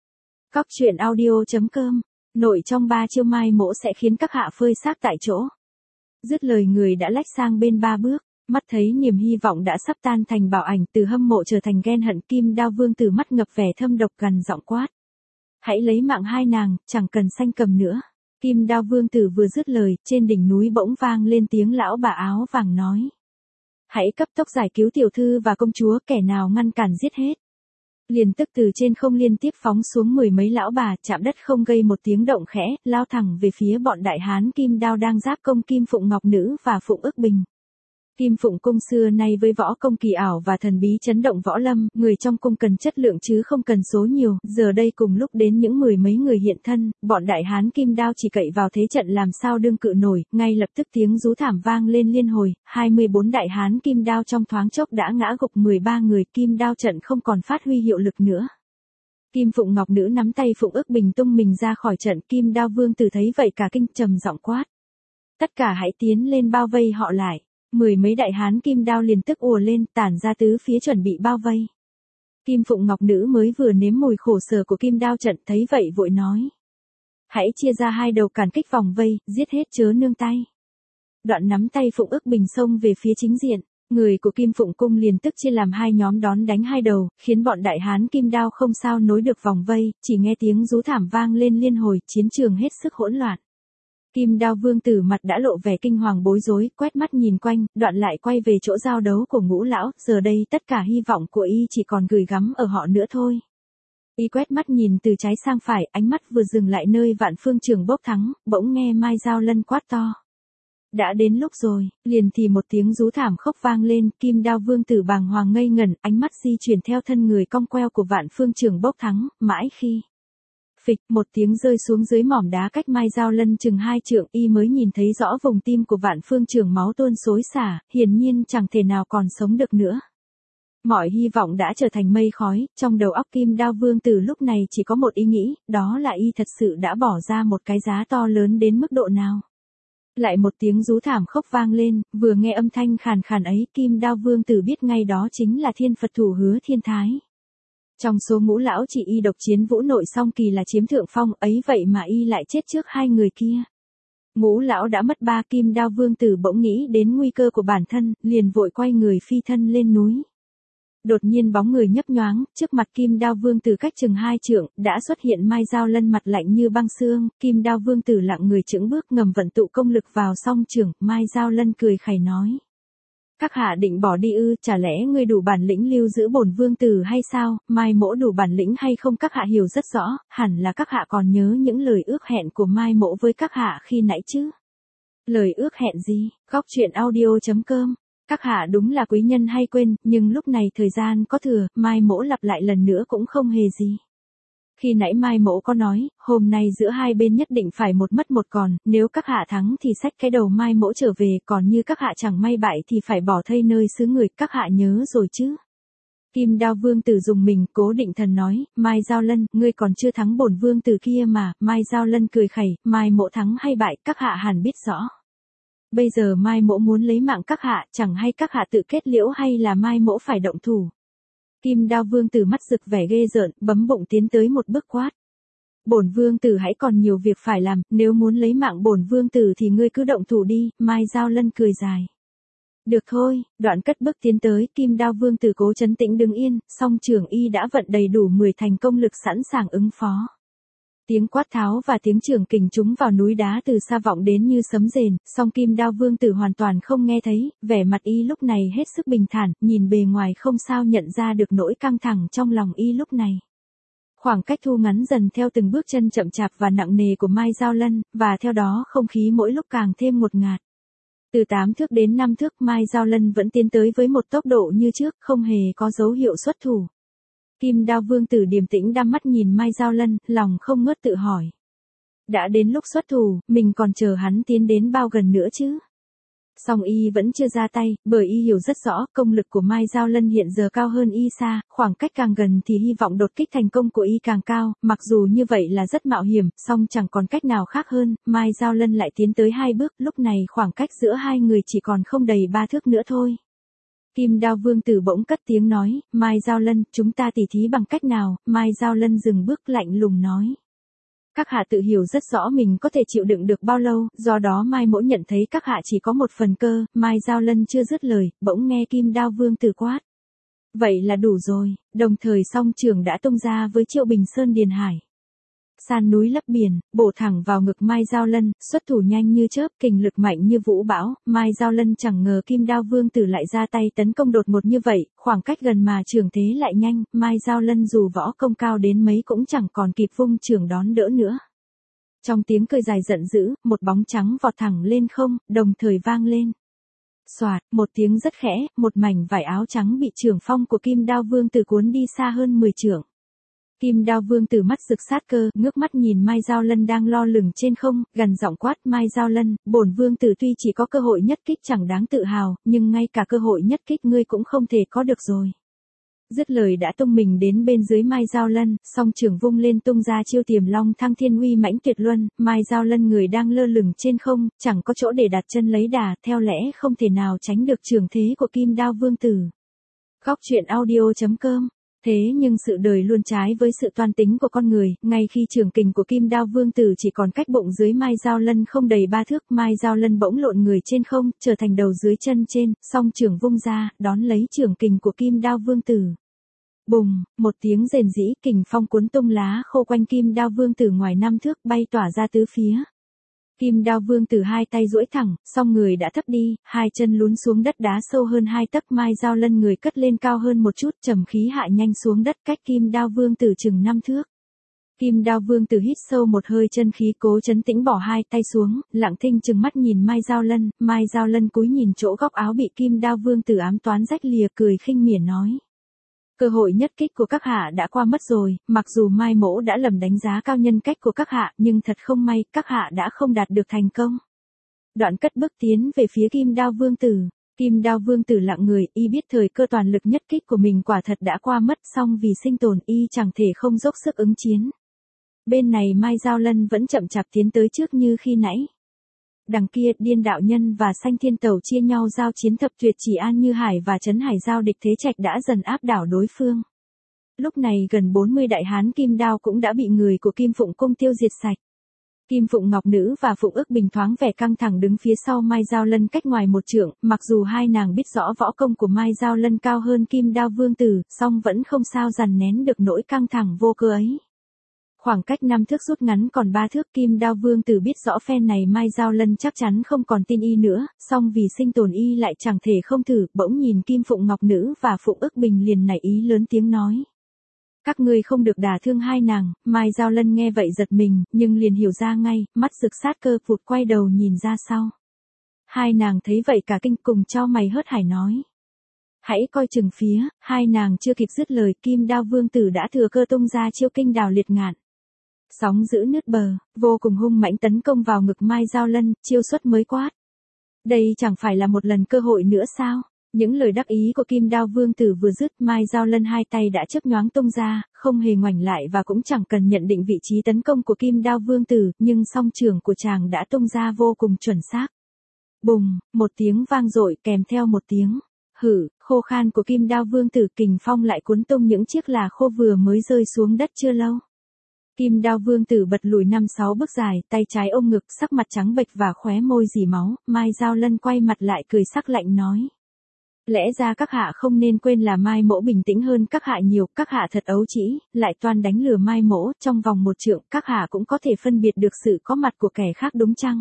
Cóc truyện audio chấm com, nội trong ba chiêu mai mỗ sẽ khiến các hạ phơi xác tại chỗ. Dứt lời người đã lách sang bên ba bước, mắt thấy niềm hy vọng đã sắp tan thành bạo ảnh, từ hâm mộ trở thành ghen hận. Kim Đao Vương Tử mắt ngập vẻ thâm độc gằn giọng quát. Hãy lấy mạng hai nàng, chẳng cần sanh cầm nữa. Kim Đao Vương Tử vừa dứt lời, trên đỉnh núi bỗng vang lên tiếng lão bà áo vàng nói. Hãy cấp tốc giải cứu tiểu thư và công chúa, kẻ nào ngăn cản giết hết. Liền tức từ trên không liên tiếp phóng xuống mười mấy lão bà, chạm đất không gây một tiếng động khẽ, lao thẳng về phía bọn đại hán Kim Đao đang giáp công Kim Phụng Ngọc Nữ và Phụng Ức Bình. Kim Phụng cung xưa nay với võ công kỳ ảo và thần bí chấn động võ lâm, người trong cung cần chất lượng chứ không cần số nhiều, giờ đây cùng lúc đến những mười mấy người hiện thân, bọn đại hán Kim Đao chỉ cậy vào thế trận làm sao đương cự nổi, ngay lập tức tiếng rú thảm vang lên liên hồi, hai mươi bốn đại hán Kim Đao trong thoáng chốc đã ngã gục mười ba người, Kim Đao trận không còn phát huy hiệu lực nữa. Kim Phụng Ngọc Nữ nắm tay Phụng Ức Bình tung mình ra khỏi trận. Kim Đao Vương Tử thấy vậy cả kinh, trầm giọng quát. Tất cả hãy tiến lên bao vây họ lại. Mười mấy đại hán Kim Đao liền tức ùa lên, tản ra tứ phía chuẩn bị bao vây. Kim Phụng Ngọc Nữ mới vừa nếm mùi khổ sở của Kim Đao trận, thấy vậy vội nói. Hãy chia ra hai đầu càn kích vòng vây, giết hết chớ nương tay. Đoạn nắm tay Phụng Ức Bình xông về phía chính diện. Người của Kim Phụng cung liền tức chia làm hai nhóm đón đánh hai đầu, khiến bọn đại hán Kim Đao không sao nối được vòng vây, chỉ nghe tiếng rú thảm vang lên liên hồi, chiến trường hết sức hỗn loạn. Kim Đao Vương Tử mặt đã lộ vẻ kinh hoàng bối rối, quét mắt nhìn quanh, đoạn lại quay về chỗ giao đấu của Ngũ lão, giờ đây tất cả hy vọng của y chỉ còn gửi gắm ở họ nữa thôi. Y quét mắt nhìn từ trái sang phải, ánh mắt vừa dừng lại nơi Vạn Phương Trường bốc thắng, bỗng nghe Mai Giao Lân quát to. Đã đến lúc rồi, liền thì một tiếng rú thảm khốc vang lên, Kim Đao Vương Tử bàng hoàng ngây ngẩn, ánh mắt di chuyển theo thân người cong queo của Vạn Phương Trường bốc thắng, mãi khi phịch một tiếng rơi xuống dưới mỏm đá cách Mai Giao Lân chừng hai trượng, y mới nhìn thấy rõ vùng tim của Vạn Phương Trường máu tuôn xối xả, hiển nhiên chẳng thể nào còn sống được nữa. Mọi hy vọng đã trở thành mây khói, trong đầu óc Kim Đao Vương Tử lúc này chỉ có một ý nghĩ, đó là y thật sự đã bỏ ra một cái giá to lớn đến mức độ nào. Lại một tiếng rú thảm khốc vang lên, vừa nghe âm thanh khàn khàn ấy, Kim Đao Vương Tử biết ngay đó chính là Thiên Phật thủ Hứa Thiên Thái. Trong số Ngũ lão chỉ y độc chiến Vũ Nội song kỳ là chiếm thượng phong, ấy vậy mà y lại chết trước hai người kia. Ngũ lão đã mất ba, Kim Đao Vương Tử bỗng nghĩ đến nguy cơ của bản thân, liền vội quay người phi thân lên núi. Đột nhiên bóng người nhấp nhoáng, trước mặt Kim Đao Vương Tử cách chừng hai trượng, đã xuất hiện Mai Giao Lân mặt lạnh như băng xương. Kim Đao Vương Tử lặng người chững bước ngầm vận tụ công lực vào song trường, Mai Giao Lân cười khẩy nói. Các hạ định bỏ đi ư, chả lẽ ngươi đủ bản lĩnh lưu giữ bổn vương tử hay sao? Mai mỗ đủ bản lĩnh hay không các hạ hiểu rất rõ, hẳn là các hạ còn nhớ những lời ước hẹn của Mai mỗ với các hạ khi nãy chứ. Lời ước hẹn gì? Cóc truyện audio chấm com. Các hạ đúng là quý nhân hay quên, nhưng lúc này thời gian có thừa, Mai mỗ lặp lại lần nữa cũng không hề gì. Khi nãy Mai mỗ có nói, hôm nay giữa hai bên nhất định phải một mất một còn, nếu các hạ thắng thì xách cái đầu Mai mỗ trở về, còn như các hạ chẳng may bại thì phải bỏ thây nơi xứ người, các hạ nhớ rồi chứ. Kim Đao Vương Tử dùng mình, cố định thần nói, Mai Giao Lân, ngươi còn chưa thắng bổn vương tử kia mà. Mai Giao Lân cười khẩy, Mai mỗ thắng hay bại, các hạ hẳn biết rõ. Bây giờ Mai mỗ muốn lấy mạng các hạ, chẳng hay các hạ tự kết liễu hay là Mai mỗ phải động thủ. Kim Đao Vương Tử mắt rực vẻ ghê rợn, bấm bụng tiến tới một bước quát. Bổn vương tử hãy còn nhiều việc phải làm, nếu muốn lấy mạng bổn vương tử thì ngươi cứ động thủ đi. Mai Giao Lân cười dài. Được thôi, đoạn cất bước tiến tới, Kim Đao Vương Tử cố trấn tĩnh đứng yên, song trường y đã vận đầy đủ mười thành công lực sẵn sàng ứng phó. Tiếng quát tháo và tiếng trường kình trúng vào núi đá từ xa vọng đến như sấm rền, song Kim Đao Vương Tử hoàn toàn không nghe thấy, vẻ mặt y lúc này hết sức bình thản, nhìn bề ngoài không sao nhận ra được nỗi căng thẳng trong lòng y lúc này. Khoảng cách thu ngắn dần theo từng bước chân chậm chạp và nặng nề của Mai Giao Lân, và theo đó không khí mỗi lúc càng thêm ngột ngạt. Từ tám thước đến năm thước, Mai Giao Lân vẫn tiến tới với một tốc độ như trước, không hề có dấu hiệu xuất thủ. Kim Đao Vương tử điềm tĩnh đăm mắt nhìn Mai Giao Lân, lòng không ngớt tự hỏi. Đã đến lúc xuất thủ, mình còn chờ hắn tiến đến bao gần nữa chứ? Song y vẫn chưa ra tay, bởi y hiểu rất rõ công lực của Mai Giao Lân hiện giờ cao hơn y xa, khoảng cách càng gần thì hy vọng đột kích thành công của y càng cao, mặc dù như vậy là rất mạo hiểm, song chẳng còn cách nào khác hơn, Mai Giao Lân lại tiến tới hai bước, lúc này khoảng cách giữa hai người chỉ còn không đầy ba thước nữa thôi. Kim Đao Vương tử bỗng cất tiếng nói, Mai Giao Lân, chúng ta tỉ thí bằng cách nào? Mai Giao Lân dừng bước lạnh lùng nói. Các hạ tự hiểu rất rõ mình có thể chịu đựng được bao lâu, do đó Mai Mỗ nhận thấy các hạ chỉ có một phần cơ, Mai Giao Lân chưa dứt lời, bỗng nghe Kim Đao Vương tử quát. Vậy là đủ rồi, đồng thời song trường đã tung ra với Triệu Bình Sơn Điền Hải. San núi lấp biển, bổ thẳng vào ngực Mai Giao Lân, xuất thủ nhanh như chớp, kình lực mạnh như vũ bão, Mai Giao Lân chẳng ngờ Kim Đao Vương tử lại ra tay tấn công đột ngột như vậy, khoảng cách gần mà trường thế lại nhanh, Mai Giao Lân dù võ công cao đến mấy cũng chẳng còn kịp vung trường đón đỡ nữa. Trong tiếng cười dài giận dữ, một bóng trắng vọt thẳng lên không, đồng thời vang lên. Xoạt, một tiếng rất khẽ, một mảnh vải áo trắng bị trường phong của Kim Đao Vương tử cuốn đi xa hơn mười trượng. Kim Đao Vương tử mắt rực sát cơ, ngước mắt nhìn Mai Giao Lân đang lo lửng trên không, gần giọng quát Mai Giao Lân, bổn vương tử tuy chỉ có cơ hội nhất kích chẳng đáng tự hào, nhưng ngay cả cơ hội nhất kích ngươi cũng không thể có được rồi. Dứt lời đã tung mình đến bên dưới Mai Giao Lân, song trường vung lên tung ra chiêu Tiềm Long Thăng Thiên uy mãnh tuyệt luân, Mai Giao Lân người đang lơ lửng trên không, chẳng có chỗ để đặt chân lấy đà, theo lẽ không thể nào tránh được trường thế của Kim Đao Vương tử. Góc truyện audio chấm com. Thế nhưng sự đời luôn trái với sự toan tính của con người, ngay khi trường kình của Kim Đao Vương tử chỉ còn cách bụng dưới Mai Giao Lân không đầy ba thước, Mai Giao Lân bỗng lộn người trên không, trở thành đầu dưới chân trên, song trường vung ra, đón lấy trường kình của Kim Đao Vương tử. Bùng, một tiếng rền rĩ, kình phong cuốn tung lá khô quanh Kim Đao Vương tử ngoài năm thước bay tỏa ra tứ phía. Kim Đao Vương tử hai tay duỗi thẳng, song người đã thấp đi, hai chân lún xuống đất đá sâu hơn hai tấc, Mai Giao Lân người cất lên cao hơn một chút, trầm khí hạ nhanh xuống đất cách Kim Đao Vương tử chừng năm thước. Kim Đao Vương tử hít sâu một hơi chân khí cố trấn tĩnh bỏ hai tay xuống, lặng thinh chừng mắt nhìn Mai Giao Lân, Mai Giao Lân cúi nhìn chỗ góc áo bị Kim Đao Vương tử ám toán rách lìa, cười khinh miển nói. Cơ hội nhất kích của các hạ đã qua mất rồi, mặc dù Mai Mỗ đã lầm đánh giá cao nhân cách của các hạ, nhưng thật không may, các hạ đã không đạt được thành công. Đoạn cất bước tiến về phía Kim Đao Vương tử. Kim Đao Vương tử lặng người, y biết thời cơ toàn lực nhất kích của mình quả thật đã qua mất, song vì sinh tồn y chẳng thể không dốc sức ứng chiến. Bên này Mai Giao Lân vẫn chậm chạp tiến tới trước như khi nãy. Đằng kia, Điên Đạo Nhân và Sanh Thiên Tẩu chia nhau giao chiến, Thập Tuyệt Chỉ An Như Hải và Trấn Hải giao địch thế trạch đã dần áp đảo đối phương. Lúc này gần bốn mươi đại hán kim đao cũng đã bị người của Kim Phụng Cung tiêu diệt sạch. Kim Phụng Ngọc Nữ và Phụng Ức Bình thoáng vẻ căng thẳng đứng phía sau Mai Giao Lân cách ngoài một trượng, mặc dù hai nàng biết rõ võ công của Mai Giao Lân cao hơn Kim Đao Vương tử, song vẫn không sao dằn nén được nỗi căng thẳng vô cơ ấy. Khoảng cách năm thước rút ngắn còn ba thước, Kim Đao Vương tử biết rõ phen này Mai Giao Lân chắc chắn không còn tin y nữa, song vì sinh tồn y lại chẳng thể không thử, bỗng nhìn Kim Phụng Ngọc Nữ và Phụng Ức Bình liền nảy ý lớn tiếng nói. Các ngươi không được đả thương hai nàng. Mai Giao Lân nghe vậy giật mình, nhưng liền hiểu ra ngay, mắt rực sát cơ, vụt quay đầu nhìn ra sau. Hai nàng thấy vậy cả kinh, cùng chau mày hớt hải nói. Hãy coi chừng phía. Hai nàng chưa kịp dứt lời, Kim Đao Vương tử đã thừa cơ tung ra chiêu Kinh Đào Liệt Ngạn. Sóng giữ nứt bờ, vô cùng hung mãnh tấn công vào ngực Mai Giao Lân, chiêu xuất mới quát. Đây chẳng phải là một lần cơ hội nữa sao? Những lời đắc ý của Kim Đao Vương tử vừa dứt, Mai Giao Lân hai tay đã chớp nhoáng tung ra, không hề ngoảnh lại và cũng chẳng cần nhận định vị trí tấn công của Kim Đao Vương tử, nhưng song trường của chàng đã tung ra vô cùng chuẩn xác. Bùng, một tiếng vang dội kèm theo một tiếng hử khô khan của Kim Đao Vương tử, kình phong lại cuốn tung những chiếc là khô vừa mới rơi xuống đất chưa lâu. Kim Đao Vương tử bật lùi năm sáu bước dài, tay trái ôm ngực, sắc mặt trắng bệch và khóe môi rỉ máu. Mai Giao Lân quay mặt lại cười sắc lạnh nói. Lẽ ra các hạ không nên quên là Mai Mỗ bình tĩnh hơn các hạ nhiều, các hạ thật ấu trĩ, lại toan đánh lừa Mai Mỗ, trong vòng một trượng, các hạ cũng có thể phân biệt được sự có mặt của kẻ khác đúng chăng?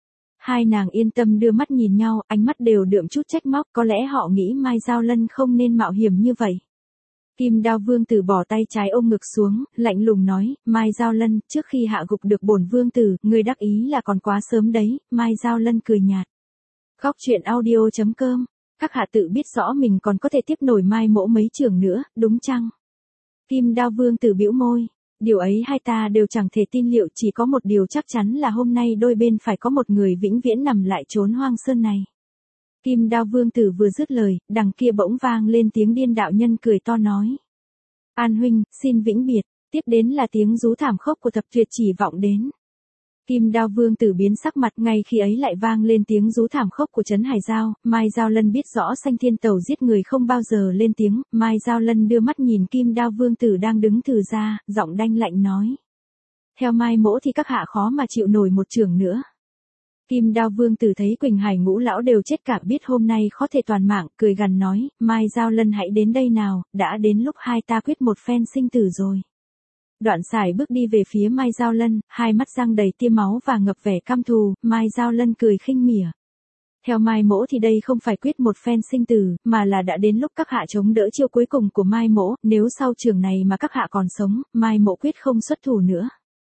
Hai nàng yên tâm đưa mắt nhìn nhau, ánh mắt đều đượm chút trách móc, có lẽ họ nghĩ Mai Giao Lân không nên mạo hiểm như vậy. Kim Đao Vương tử bỏ tay trái ôm ngực xuống, lạnh lùng nói, Mai Giao Lân, trước khi hạ gục được bổn vương tử, ngươi đắc ý là còn quá sớm đấy. Mai Giao Lân cười nhạt. Góc truyện audio chấm com. Các hạ tự biết rõ mình còn có thể tiếp nổi Mai Mỗ mấy trường nữa, đúng chăng? Kim Đao Vương Tử bĩu môi. Điều ấy hai ta đều chẳng thể tin liệu, chỉ có một điều chắc chắn là hôm nay đôi bên phải có một người vĩnh viễn nằm lại chốn hoang sơn này. Kim Đao Vương Tử vừa dứt lời, đằng kia bỗng vang lên tiếng Điên đạo nhân cười to nói. An huynh, xin vĩnh biệt. Tiếp đến là tiếng rú thảm khốc của Thập Tuyệt Chỉ vọng đến. Kim Đao Vương Tử biến sắc mặt, ngay khi ấy lại vang lên tiếng rú thảm khốc của Trấn Hải Giao. Mai Giao Lân biết rõ Sanh Thiên Tẩu giết người không bao giờ lên tiếng. Mai Giao Lân đưa mắt nhìn Kim Đao Vương Tử đang đứng thừ ra, giọng đanh lạnh nói. Theo Mai mỗ thì các hạ khó mà chịu nổi một chưởng nữa. Kim Đao Vương Tử thấy Quỳnh Hải ngũ lão đều chết cả, biết hôm nay khó thể toàn mạng, cười gằn nói, Mai Giao Lân hãy đến đây nào, đã đến lúc hai ta quyết một phen sinh tử rồi. Đoạn sải bước đi về phía Mai Giao Lân, hai mắt răng đầy tia máu và ngập vẻ căm thù. Mai Giao Lân cười khinh mỉa. Theo Mai mỗ thì đây không phải quyết một phen sinh tử, mà là đã đến lúc các hạ chống đỡ chiêu cuối cùng của Mai mỗ, nếu sau trường này mà các hạ còn sống, Mai mỗ quyết không xuất thủ nữa.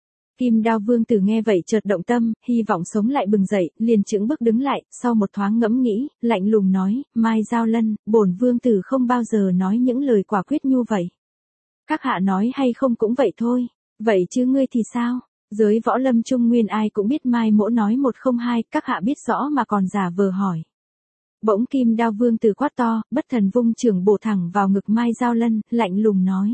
Kim Đao Vương Tử nghe vậy chợt động tâm, hy vọng sống lại bừng dậy, liền chững bước đứng lại, sau một thoáng ngẫm nghĩ, lạnh lùng nói, Mai Giao Lân, bổn Vương Tử không bao giờ nói những lời quả quyết nhu vậy. Các hạ nói hay không cũng vậy thôi, vậy chứ ngươi thì sao? Giới võ lâm trung nguyên ai cũng biết Mai mỗ nói một không hai, các hạ biết rõ mà còn giả vờ hỏi. Bỗng Kim Đao Vương Tử quát to, bất thần vung chưởng bổ thẳng vào ngực Mai Giao Lân, lạnh lùng nói.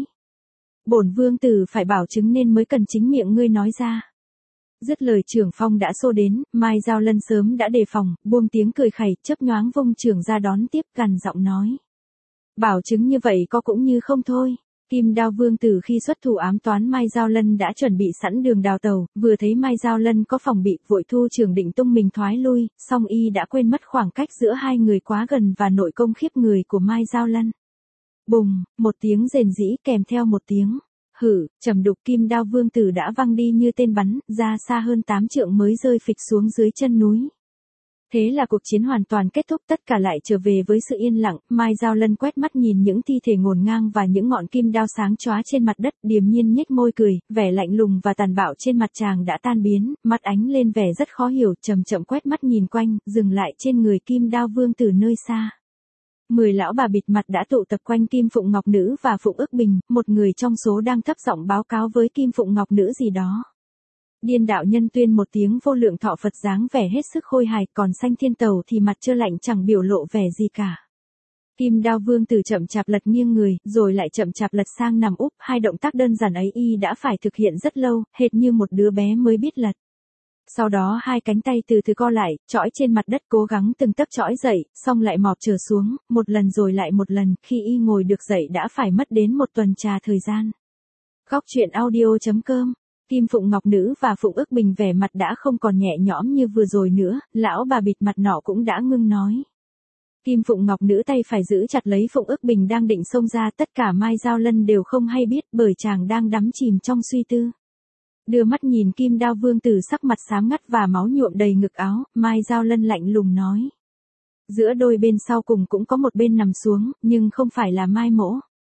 Bổn Vương Tử phải bảo chứng nên mới cần chính miệng ngươi nói ra. Dứt lời chưởng phong đã xô đến, Mai Giao Lân sớm đã đề phòng, buông tiếng cười khẩy, chớp nhoáng vung chưởng ra đón tiếp, gằn giọng nói. Bảo chứng như vậy có cũng như không thôi. Kim Đao Vương Tử khi xuất thủ ám toán Mai Giao Lân đã chuẩn bị sẵn đường đào tàu, vừa thấy Mai Giao Lân có phòng bị, vội thu chưởng định tung mình thoái lui, song y đã quên mất khoảng cách giữa hai người quá gần và nội công khiếp người của Mai Giao Lân. Bùng, một tiếng rền rĩ kèm theo một tiếng hử, trầm đục, Kim Đao Vương Tử đã văng đi như tên bắn, ra xa hơn tám trượng mới rơi phịch xuống dưới chân núi. Thế là cuộc chiến hoàn toàn kết thúc, tất cả lại trở về với sự yên lặng. Mai Giao Lân quét mắt nhìn những thi thể ngổn ngang và những ngọn kim đao sáng chóa trên mặt đất, điềm nhiên nhếch môi cười, vẻ lạnh lùng và tàn bạo trên mặt chàng đã tan biến, mắt ánh lên vẻ rất khó hiểu, chậm chậm quét mắt nhìn quanh, dừng lại trên người Kim Đao Vương Tử nơi xa. Mười lão bà bịt mặt đã tụ tập quanh Kim Phụng Ngọc Nữ và Phụng Ức Bình, một người trong số đang thấp giọng báo cáo với Kim Phụng Ngọc Nữ gì đó. Điên đạo nhân tuyên một tiếng vô lượng thọ Phật dáng vẻ hết sức khôi hài, còn Sanh Thiên Tẩu thì mặt trơ lạnh chẳng biểu lộ vẻ gì cả. Kim Đao Vương Tử chậm chạp lật nghiêng người, rồi lại chậm chạp lật sang nằm úp, hai động tác đơn giản ấy y đã phải thực hiện rất lâu, hệt như một đứa bé mới biết lật. Sau đó hai cánh tay từ từ co lại, trõi trên mặt đất cố gắng từng tấc trõi dậy, xong lại mọp trở xuống, một lần rồi lại một lần, khi y ngồi được dậy đã phải mất đến một tuần trà thời gian. Góc truyện audio chấm com. Kim Phụng Ngọc Nữ và Phụng Ức Bình vẻ mặt đã không còn nhẹ nhõm như vừa rồi nữa, lão bà bịt mặt nọ cũng đã ngưng nói. Kim Phụng Ngọc Nữ tay phải giữ chặt lấy Phụng Ức Bình đang định xông ra, tất cả Mai Giao Lân đều không hay biết bởi chàng đang đắm chìm trong suy tư. Đưa mắt nhìn Kim Đao Vương Tử sắc mặt xám ngắt và máu nhuộm đầy ngực áo, Mai Giao Lân lạnh lùng nói. Giữa đôi bên sau cùng cũng có một bên nằm xuống, nhưng không phải là Mai mỗ.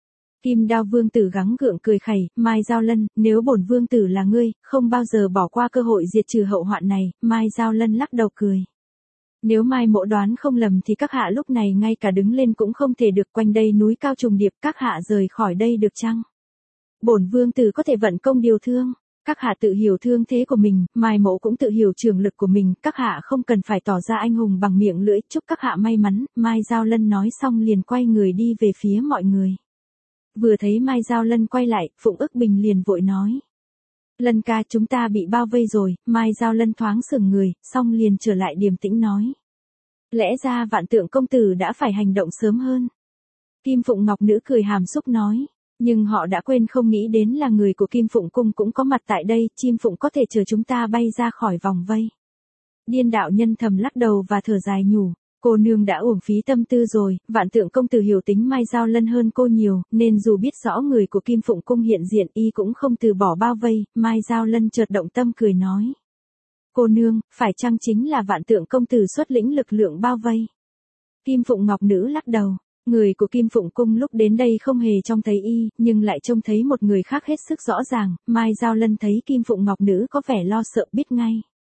Kim Đao Vương Tử gắng gượng cười khẩy, Mai Giao Lân, nếu bổn Vương Tử là ngươi, không bao giờ bỏ qua cơ hội diệt trừ hậu hoạn này. Mai Giao Lân lắc đầu cười. Nếu Mai mỗ đoán không lầm thì các hạ lúc này ngay cả đứng lên cũng không thể được, quanh đây núi cao trùng điệp, các hạ rời khỏi đây được chăng? Bổn Vương Tử có thể vận công điều thương. Các hạ tự hiểu thương thế của mình, Mai mỗ cũng tự hiểu trường lực của mình, các hạ không cần phải tỏ ra anh hùng bằng miệng lưỡi, chúc các hạ may mắn. Mai Giao Lân nói xong liền quay người đi về phía mọi người. Vừa thấy Mai Giao Lân quay lại, Phụng Ức Bình liền vội nói. Lân ca, chúng ta bị bao vây rồi. Mai Giao Lân thoáng sững người, xong liền trở lại điềm tĩnh nói. Lẽ ra Vạn Tượng công tử đã phải hành động sớm hơn. Kim Phụng Ngọc Nữ cười hàm xúc nói. Nhưng họ đã quên không nghĩ đến là người của Kim Phụng Cung cũng có mặt tại đây, chim phụng có thể chờ chúng ta bay ra khỏi vòng vây. Điên đạo nhân thầm lắc đầu và thở dài nhủ. Cô nương đã uổng phí tâm tư rồi, Vạn Tượng công tử hiểu tính Mai Giao Lân hơn cô nhiều, nên dù biết rõ người của Kim Phụng Cung hiện diện y cũng không từ bỏ bao vây. Mai Giao Lân chợt động tâm cười nói. Cô nương, phải chăng chính là Vạn Tượng công tử xuất lĩnh lực lượng bao vây? Kim Phụng Ngọc Nữ lắc đầu. Người của Kim Phụng Cung lúc đến đây không hề trông thấy y, nhưng lại trông thấy một người khác hết sức rõ ràng. Mai Giao Lân thấy Kim Phụng Ngọc Nữ có vẻ lo sợ biết ngay.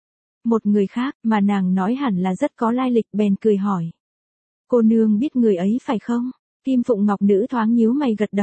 Một người khác, mà nàng nói hẳn là rất có lai lịch, bèn cười hỏi. Cô nương biết người ấy phải không? Kim Phụng Ngọc Nữ thoáng nhíu mày gật đầu.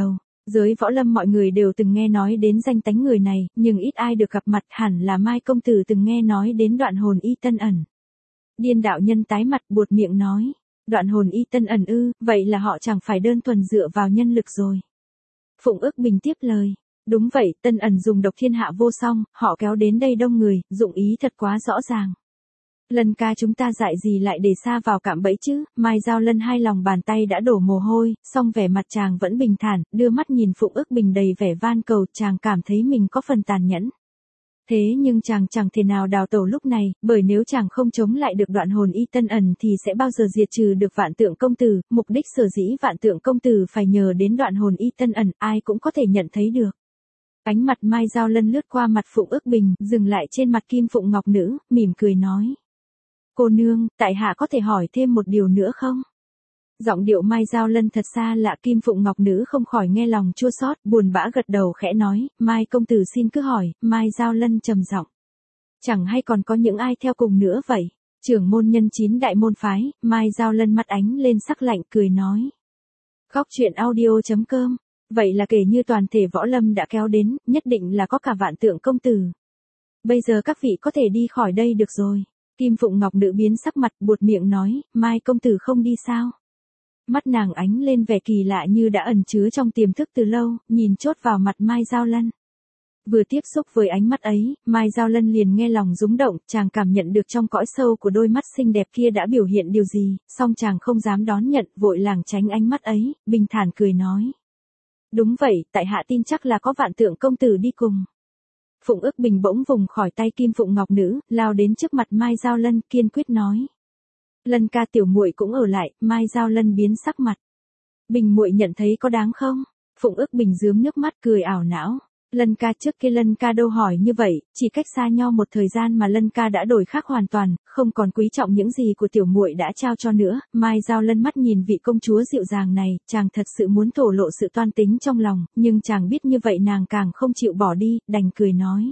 Giới võ lâm mọi người đều từng nghe nói đến danh tánh người này, nhưng ít ai được gặp mặt, hẳn là Mai công tử từng nghe nói đến Đoạn Hồn Y Tân Ẩn. Điên đạo nhân tái mặt buột miệng nói, Đoạn Hồn Y Tân Ẩn ư, vậy là họ chẳng phải đơn thuần dựa vào nhân lực rồi. Phụng Ước Bình tiếp lời, đúng vậy, Tân Ẩn dùng độc thiên hạ vô song, họ kéo đến đây đông người, dụng ý thật quá rõ ràng. Lân ca chúng ta dại gì lại để xa vào cạm bẫy chứ, Mai Giao Lân hai lòng bàn tay đã đổ mồ hôi, song vẻ mặt chàng vẫn bình thản, đưa mắt nhìn Phụng Ước Bình đầy vẻ van cầu, chàng cảm thấy mình có phần tàn nhẫn. Thế nhưng chàng chẳng thể nào đào tẩu lúc này, bởi nếu chàng không chống lại được Đoạn Hồn Y Tân Ẩn thì sẽ bao giờ diệt trừ được Vạn Tượng công tử, mục đích sở dĩ Vạn Tượng công tử phải nhờ đến Đoạn Hồn Y Tân Ẩn, ai cũng có thể nhận thấy được. Ánh mặt Mai Giao Lân lướt qua mặt Phụng Ước Bình, dừng lại trên mặt Kim Phụng Ngọc Nữ, mỉm cười nói. Cô nương, tại hạ có thể hỏi thêm một điều nữa không? Giọng điệu Mai Giao Lân thật xa lạ, Kim Phụng Ngọc Nữ không khỏi nghe lòng chua xót, buồn bã gật đầu khẽ nói, Mai công tử xin cứ hỏi. Mai Giao Lân trầm giọng. Chẳng hay còn có những ai theo cùng nữa vậy? Trưởng môn nhân chín đại môn phái, Mai Giao Lân mặt ánh lên sắc lạnh cười nói. Góc truyện audio.com, vậy là kể như toàn thể võ lâm đã kéo đến, nhất định là có cả Vạn Tượng công tử. Bây giờ các vị có thể đi khỏi đây được rồi. Kim Phụng Ngọc Nữ biến sắc mặt, buột miệng nói, Mai công tử không đi sao? Mắt nàng ánh lên vẻ kỳ lạ như đã ẩn chứa trong tiềm thức từ lâu, nhìn chốt vào mặt Mai Giao Lân. Vừa tiếp xúc với ánh mắt ấy, Mai Giao Lân liền nghe lòng rúng động, chàng cảm nhận được trong cõi sâu của đôi mắt xinh đẹp kia đã biểu hiện điều gì, song chàng không dám đón nhận, vội lảng tránh ánh mắt ấy, bình thản cười nói. Đúng vậy, tại hạ tin chắc là có Vạn Tượng công tử đi cùng. Phụng Ước Bình bỗng vùng khỏi tay Kim Phụng Ngọc Nữ, lao đến trước mặt Mai Giao Lân, kiên quyết nói. Lân ca tiểu muội cũng ở lại. Mai Giao Lân biến sắc mặt. Bình muội nhận thấy có đáng không? Phụng Ước Bình rướm nước mắt cười ảo não. Lân ca trước kia Lân ca đâu hỏi như vậy, chỉ cách xa nhau một thời gian mà Lân ca đã đổi khác hoàn toàn, không còn quý trọng những gì của tiểu muội đã trao cho nữa. Mai Giao Lân mắt nhìn vị công chúa dịu dàng này, chàng thật sự muốn thổ lộ sự toan tính trong lòng, nhưng chàng biết như vậy nàng càng không chịu bỏ đi, đành cười nói.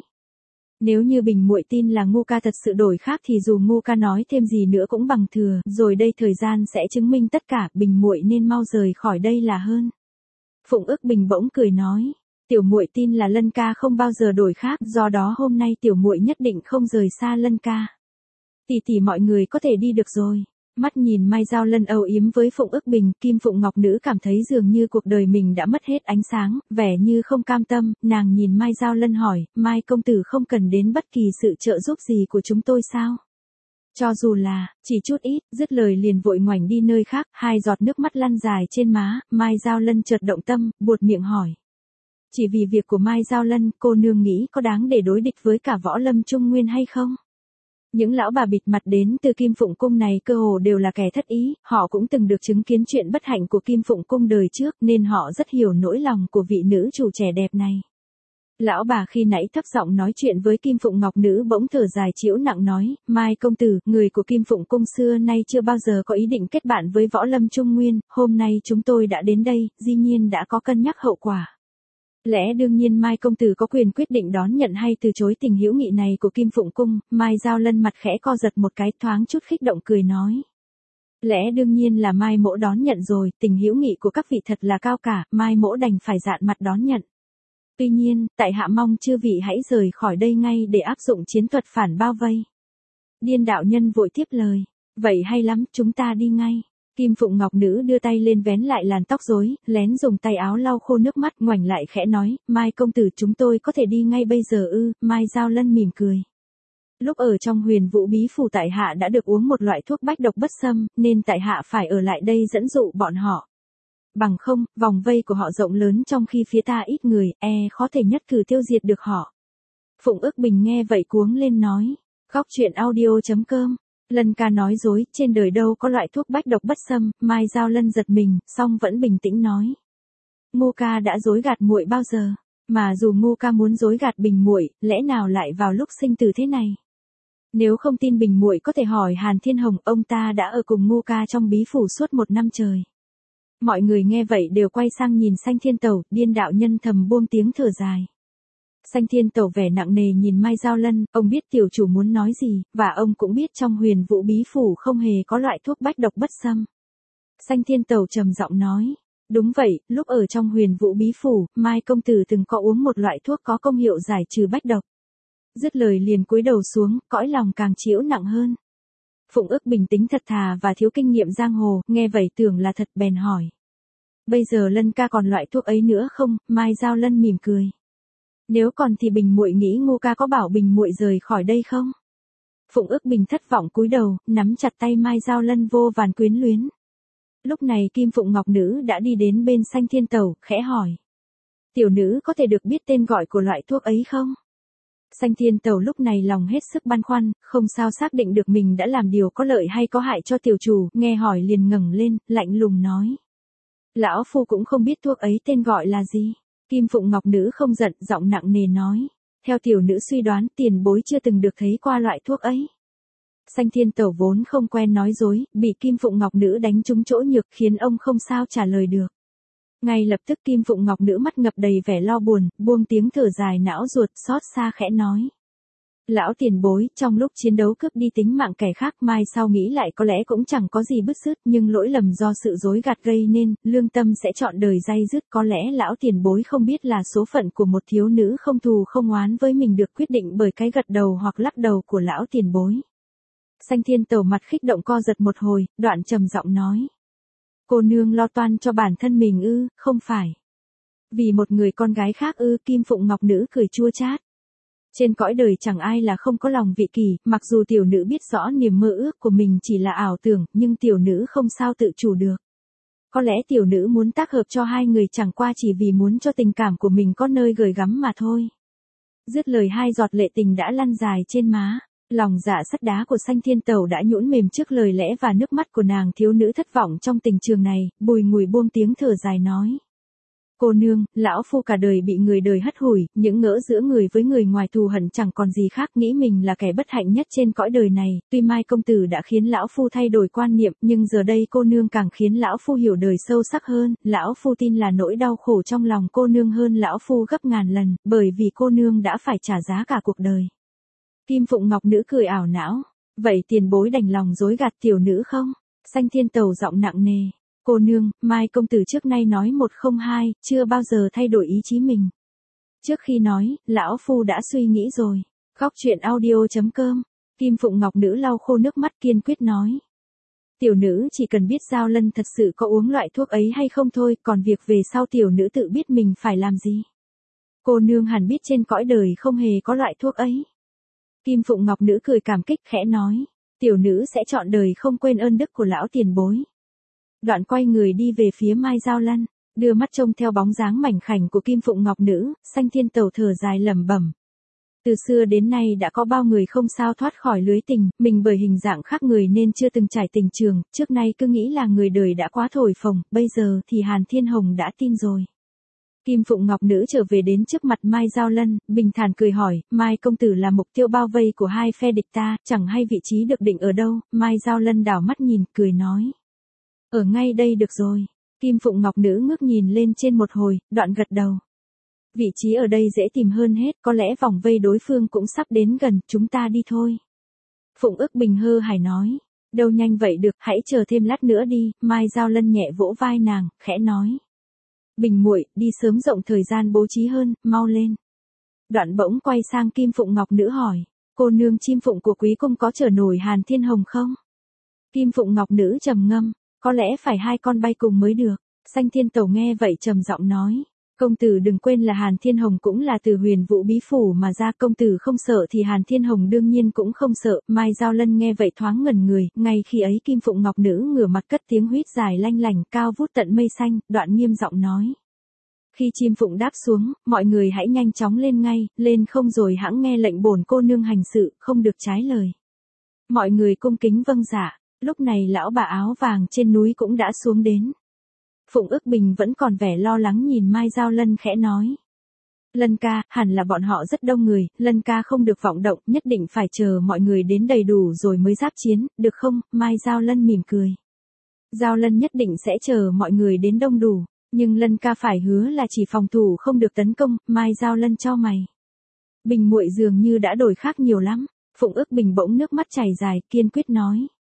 Nếu như Bình muội tin là Ngu ca thật sự đổi khác thì dù Ngu ca nói thêm gì nữa cũng bằng thừa, rồi đây thời gian sẽ chứng minh tất cả, Bình muội nên mau rời khỏi đây là hơn. Phụng Ước Bình bỗng cười nói. Tiểu muội tin là Lân ca không bao giờ đổi khác, do đó hôm nay tiểu muội nhất định không rời xa Lân ca. Tỷ tỷ mọi người có thể đi được rồi. Mắt nhìn Mai Giao Lân âu yếm với Phụng Ước Bình, Kim Phụng Ngọc Nữ cảm thấy dường như cuộc đời mình đã mất hết ánh sáng, vẻ như không cam tâm, nàng nhìn Mai Giao Lân hỏi, Mai công tử không cần đến bất kỳ sự trợ giúp gì của chúng tôi sao? Cho dù là, chỉ chút ít, dứt lời liền vội ngoảnh đi nơi khác, hai giọt nước mắt lăn dài trên má, Mai Giao Lân chợt động tâm, buột miệng hỏi. Chỉ vì việc của Mai Giao Lân, cô nương nghĩ có đáng để đối địch với cả võ lâm Trung Nguyên hay không? Những lão bà bịt mặt đến từ Kim Phụng Cung này cơ hồ đều là kẻ thất ý, họ cũng từng được chứng kiến chuyện bất hạnh của Kim Phụng Cung đời trước nên họ rất hiểu nỗi lòng của vị nữ chủ trẻ đẹp này. Lão bà khi nãy thấp giọng nói chuyện với Kim Phụng Ngọc Nữ bỗng thở dài chĩu nặng nói, Mai công tử, người của Kim Phụng Cung xưa nay chưa bao giờ có ý định kết bạn với võ lâm Trung Nguyên, hôm nay chúng tôi đã đến đây, dĩ nhiên đã có cân nhắc hậu quả. Lẽ đương nhiên Mai công tử có quyền quyết định đón nhận hay từ chối tình hữu nghị này của Kim Phụng Cung. Mai Giao Lân mặt khẽ co giật một cái, thoáng chút khích động cười nói. Lẽ đương nhiên là Mai mỗ đón nhận rồi, tình hữu nghị của các vị thật là cao cả, Mai mỗ đành phải dạn mặt đón nhận. Tuy nhiên, tại hạ mong chư vị hãy rời khỏi đây ngay để áp dụng chiến thuật phản bao vây. Điên đạo nhân vội tiếp lời. Vậy hay lắm, chúng ta đi ngay. Kim Phụng Ngọc Nữ đưa tay lên vén lại làn tóc rối, lén dùng tay áo lau khô nước mắt, ngoảnh lại khẽ nói, Mai công tử chúng tôi có thể đi ngay bây giờ ư? Mai Giao Lân mỉm cười. Lúc ở trong Huyền Vũ Bí Phủ tại hạ đã được uống một loại thuốc bách độc bất xâm, nên tại hạ phải ở lại đây dẫn dụ bọn họ. Bằng không, vòng vây của họ rộng lớn trong khi phía ta ít người, e khó thể nhất cử tiêu diệt được họ. Phụng Ước Bình nghe vậy cuống lên nói, góc truyện audio.com. Lân ca nói dối, trên đời đâu có loại thuốc bách độc bất xâm. Mai Giao Lân giật mình, song vẫn bình tĩnh nói. Ngu ca đã dối gạt muội bao giờ? Mà dù Ngu ca muốn dối gạt Bình muội, lẽ nào lại vào lúc sinh tử thế này? Nếu không tin Bình muội có thể hỏi Hàn Thiên Hồng, ông ta đã ở cùng Ngu ca trong bí phủ suốt một năm trời. Mọi người nghe vậy đều quay sang nhìn Sanh Thiên Tẩu, Điên đạo nhân thầm buông tiếng thở dài. Sanh Thiên Tẩu vẻ nặng nề nhìn Mai Giao Lân, ông biết tiểu chủ muốn nói gì, và ông cũng biết trong Huyền Vũ Bí Phủ không hề có loại thuốc bách độc bất xâm. Sanh Thiên Tẩu trầm giọng nói, Đúng vậy, lúc ở trong Huyền Vũ Bí Phủ, Mai công tử từng có uống một loại thuốc có công hiệu giải trừ bách độc. Dứt lời liền cúi đầu xuống, cõi lòng càng chịu nặng hơn. Phụng Ước bình tĩnh thật thà và thiếu kinh nghiệm giang hồ, nghe vậy tưởng là thật bèn hỏi. Bây giờ Lân ca còn loại thuốc ấy nữa không? Mai Giao Lân mỉm cười. Nếu còn thì Bình muội nghĩ Ngô ca có bảo Bình muội rời khỏi đây không? Phụng Ước bình thất vọng cúi đầu, nắm chặt tay Mai Giao Lân vô vàn quyến luyến. Lúc này Kim Phụng Ngọc Nữ đã đi đến bên Sanh Thiên Tẩu, khẽ hỏi. Tiểu nữ có thể được biết tên gọi của loại thuốc ấy không? Sanh Thiên Tẩu lúc này lòng hết sức băn khoăn, không sao xác định được mình đã làm điều có lợi hay có hại cho tiểu chủ, nghe hỏi liền ngẩng lên, lạnh lùng nói. Lão phu cũng không biết thuốc ấy tên gọi là gì. Kim Phụng Ngọc Nữ không giận, giọng nặng nề nói. Theo tiểu nữ suy đoán, tiền bối chưa từng được thấy qua loại thuốc ấy. Sanh Thiên Tẩu vốn không quen nói dối, bị Kim Phụng Ngọc Nữ đánh trúng chỗ nhược khiến ông không sao trả lời được. Ngay lập tức Kim Phụng Ngọc Nữ mắt ngập đầy vẻ lo buồn, buông tiếng thở dài não ruột, xót xa khẽ nói. Lão tiền bối, trong lúc chiến đấu cướp đi tính mạng kẻ khác, mai sau nghĩ lại có lẽ cũng chẳng có gì bứt rứt, nhưng lỗi lầm do sự dối gạt gây nên, lương tâm sẽ chọn đời day dứt. Có lẽ lão tiền bối không biết là số phận của một thiếu nữ không thù không oán với mình được quyết định bởi cái gật đầu hoặc lắc đầu của lão tiền bối. Sanh Thiên Tẩu mặt khích động co giật một hồi, đoạn trầm giọng nói. Cô nương lo toan cho bản thân mình ư? Không phải. Vì một người con gái khác ư? Kim Phụng Ngọc Nữ cười chua chát. Trên cõi đời chẳng ai là không có lòng vị kỷ, mặc dù tiểu nữ biết rõ niềm mơ ước của mình chỉ là ảo tưởng, nhưng tiểu nữ không sao tự chủ được. Có lẽ tiểu nữ muốn tác hợp cho hai người chẳng qua chỉ vì muốn cho tình cảm của mình có nơi gửi gắm mà thôi. Dứt lời hai giọt lệ tình đã lăn dài trên má. Lòng dạ sắt đá của Sanh Thiên Tẩu đã nhũn mềm trước lời lẽ và nước mắt của nàng thiếu nữ thất vọng trong tình trường này, bùi ngùi buông tiếng thở dài nói. Cô nương, lão phu cả đời bị người đời hất hủi, những ngỡ giữa người với người ngoài thù hận chẳng còn gì khác, nghĩ mình là kẻ bất hạnh nhất trên cõi đời này, tuy Mai công tử đã khiến lão phu thay đổi quan niệm, nhưng giờ đây cô nương càng khiến lão phu hiểu đời sâu sắc hơn, lão phu tin là nỗi đau khổ trong lòng cô nương hơn lão phu gấp ngàn lần, bởi vì cô nương đã phải trả giá cả cuộc đời. Kim Phụng Ngọc Nữ cười ảo não. Vậy tiền bối đành lòng dối gạt tiểu nữ không? Sanh Thiên Tẩu giọng nặng nề. Cô nương, Mai công tử trước nay nói một không hai, chưa bao giờ thay đổi ý chí mình. Trước khi nói, lão phu đã suy nghĩ rồi. Góc truyện audio chấm com. Kim Phụng Ngọc Nữ lau khô nước mắt kiên quyết nói. Tiểu nữ chỉ cần biết Giao Lân thật sự có uống loại thuốc ấy hay không thôi, còn việc về sau tiểu nữ tự biết mình phải làm gì. Cô nương hẳn biết trên cõi đời không hề có loại thuốc ấy. Kim Phụng Ngọc Nữ cười cảm kích khẽ nói, tiểu nữ sẽ chọn đời không quên ơn đức của lão tiền bối. Đoạn quay người đi về phía Mai Giao Lân, đưa mắt trông theo bóng dáng mảnh khảnh của Kim Phụng Ngọc Nữ, Sanh Thiên Tẩu thở dài lẩm bẩm. Từ xưa đến nay đã có bao người không sao thoát khỏi lưới tình, mình bởi hình dạng khác người nên chưa từng trải tình trường, trước nay cứ nghĩ là người đời đã quá thổi phồng, bây giờ thì Hàn Thiên Hồng đã tin rồi. Kim Phụng Ngọc Nữ trở về đến trước mặt Mai Giao Lân, bình thản cười hỏi, Mai công tử là mục tiêu bao vây của hai phe địch ta, chẳng hay vị trí được định ở đâu. Mai Giao Lân đảo mắt nhìn, cười nói. Ở ngay đây được rồi. Kim Phụng Ngọc Nữ ngước nhìn lên trên một hồi, đoạn gật đầu. Vị trí ở đây dễ tìm hơn hết, có lẽ vòng vây đối phương cũng sắp đến gần, chúng ta đi thôi. Phụng Ước Bình hơ hài nói. Đâu nhanh vậy được, hãy chờ thêm lát nữa đi. Mai Giao Lân nhẹ vỗ vai nàng, khẽ nói. Bình muội, đi sớm rộng thời gian bố trí hơn, mau lên. Đoạn bỗng quay sang Kim Phụng Ngọc Nữ hỏi, cô nương chim phụng của quý cung có chở nổi Hàn Thiên Hồng không? Kim Phụng Ngọc Nữ trầm ngâm, có lẽ phải hai con bay cùng mới được. Sanh Thiên Tẩu nghe vậy trầm giọng nói, công tử đừng quên là Hàn Thiên Hồng cũng là từ Huyền Vũ Bí Phủ mà ra, công tử không sợ thì Hàn Thiên Hồng đương nhiên cũng không sợ. Mai Giao Lân nghe vậy thoáng ngẩn người, ngay khi ấy Kim Phụng Ngọc Nữ ngửa mặt cất tiếng huýt dài lanh lảnh cao vút tận mây xanh, đoạn nghiêm giọng nói. Khi chim phụng đáp xuống, mọi người hãy nhanh chóng lên ngay, lên không rồi hãng nghe lệnh bổn cô nương hành sự, không được trái lời. Mọi người cung kính vâng dạ, lúc này lão bà áo vàng trên núi cũng đã xuống đến. Phụng Ước Bình vẫn còn vẻ lo lắng nhìn Mai Giao Lân khẽ nói. Lân ca, hẳn là bọn họ rất đông người, Lân ca không được vọng động, nhất định phải chờ mọi người đến đầy đủ rồi mới giáp chiến, được không? Mai Giao Lân mỉm cười. Giao Lân nhất định sẽ chờ mọi người đến đông đủ, nhưng Lân ca phải hứa là chỉ phòng thủ không được tấn công. Mai Giao Lân cho mày. Bình muội dường như đã đổi khác nhiều lắm. Phụng Ước Bình bỗng nước mắt chảy dài, kiên quyết nói.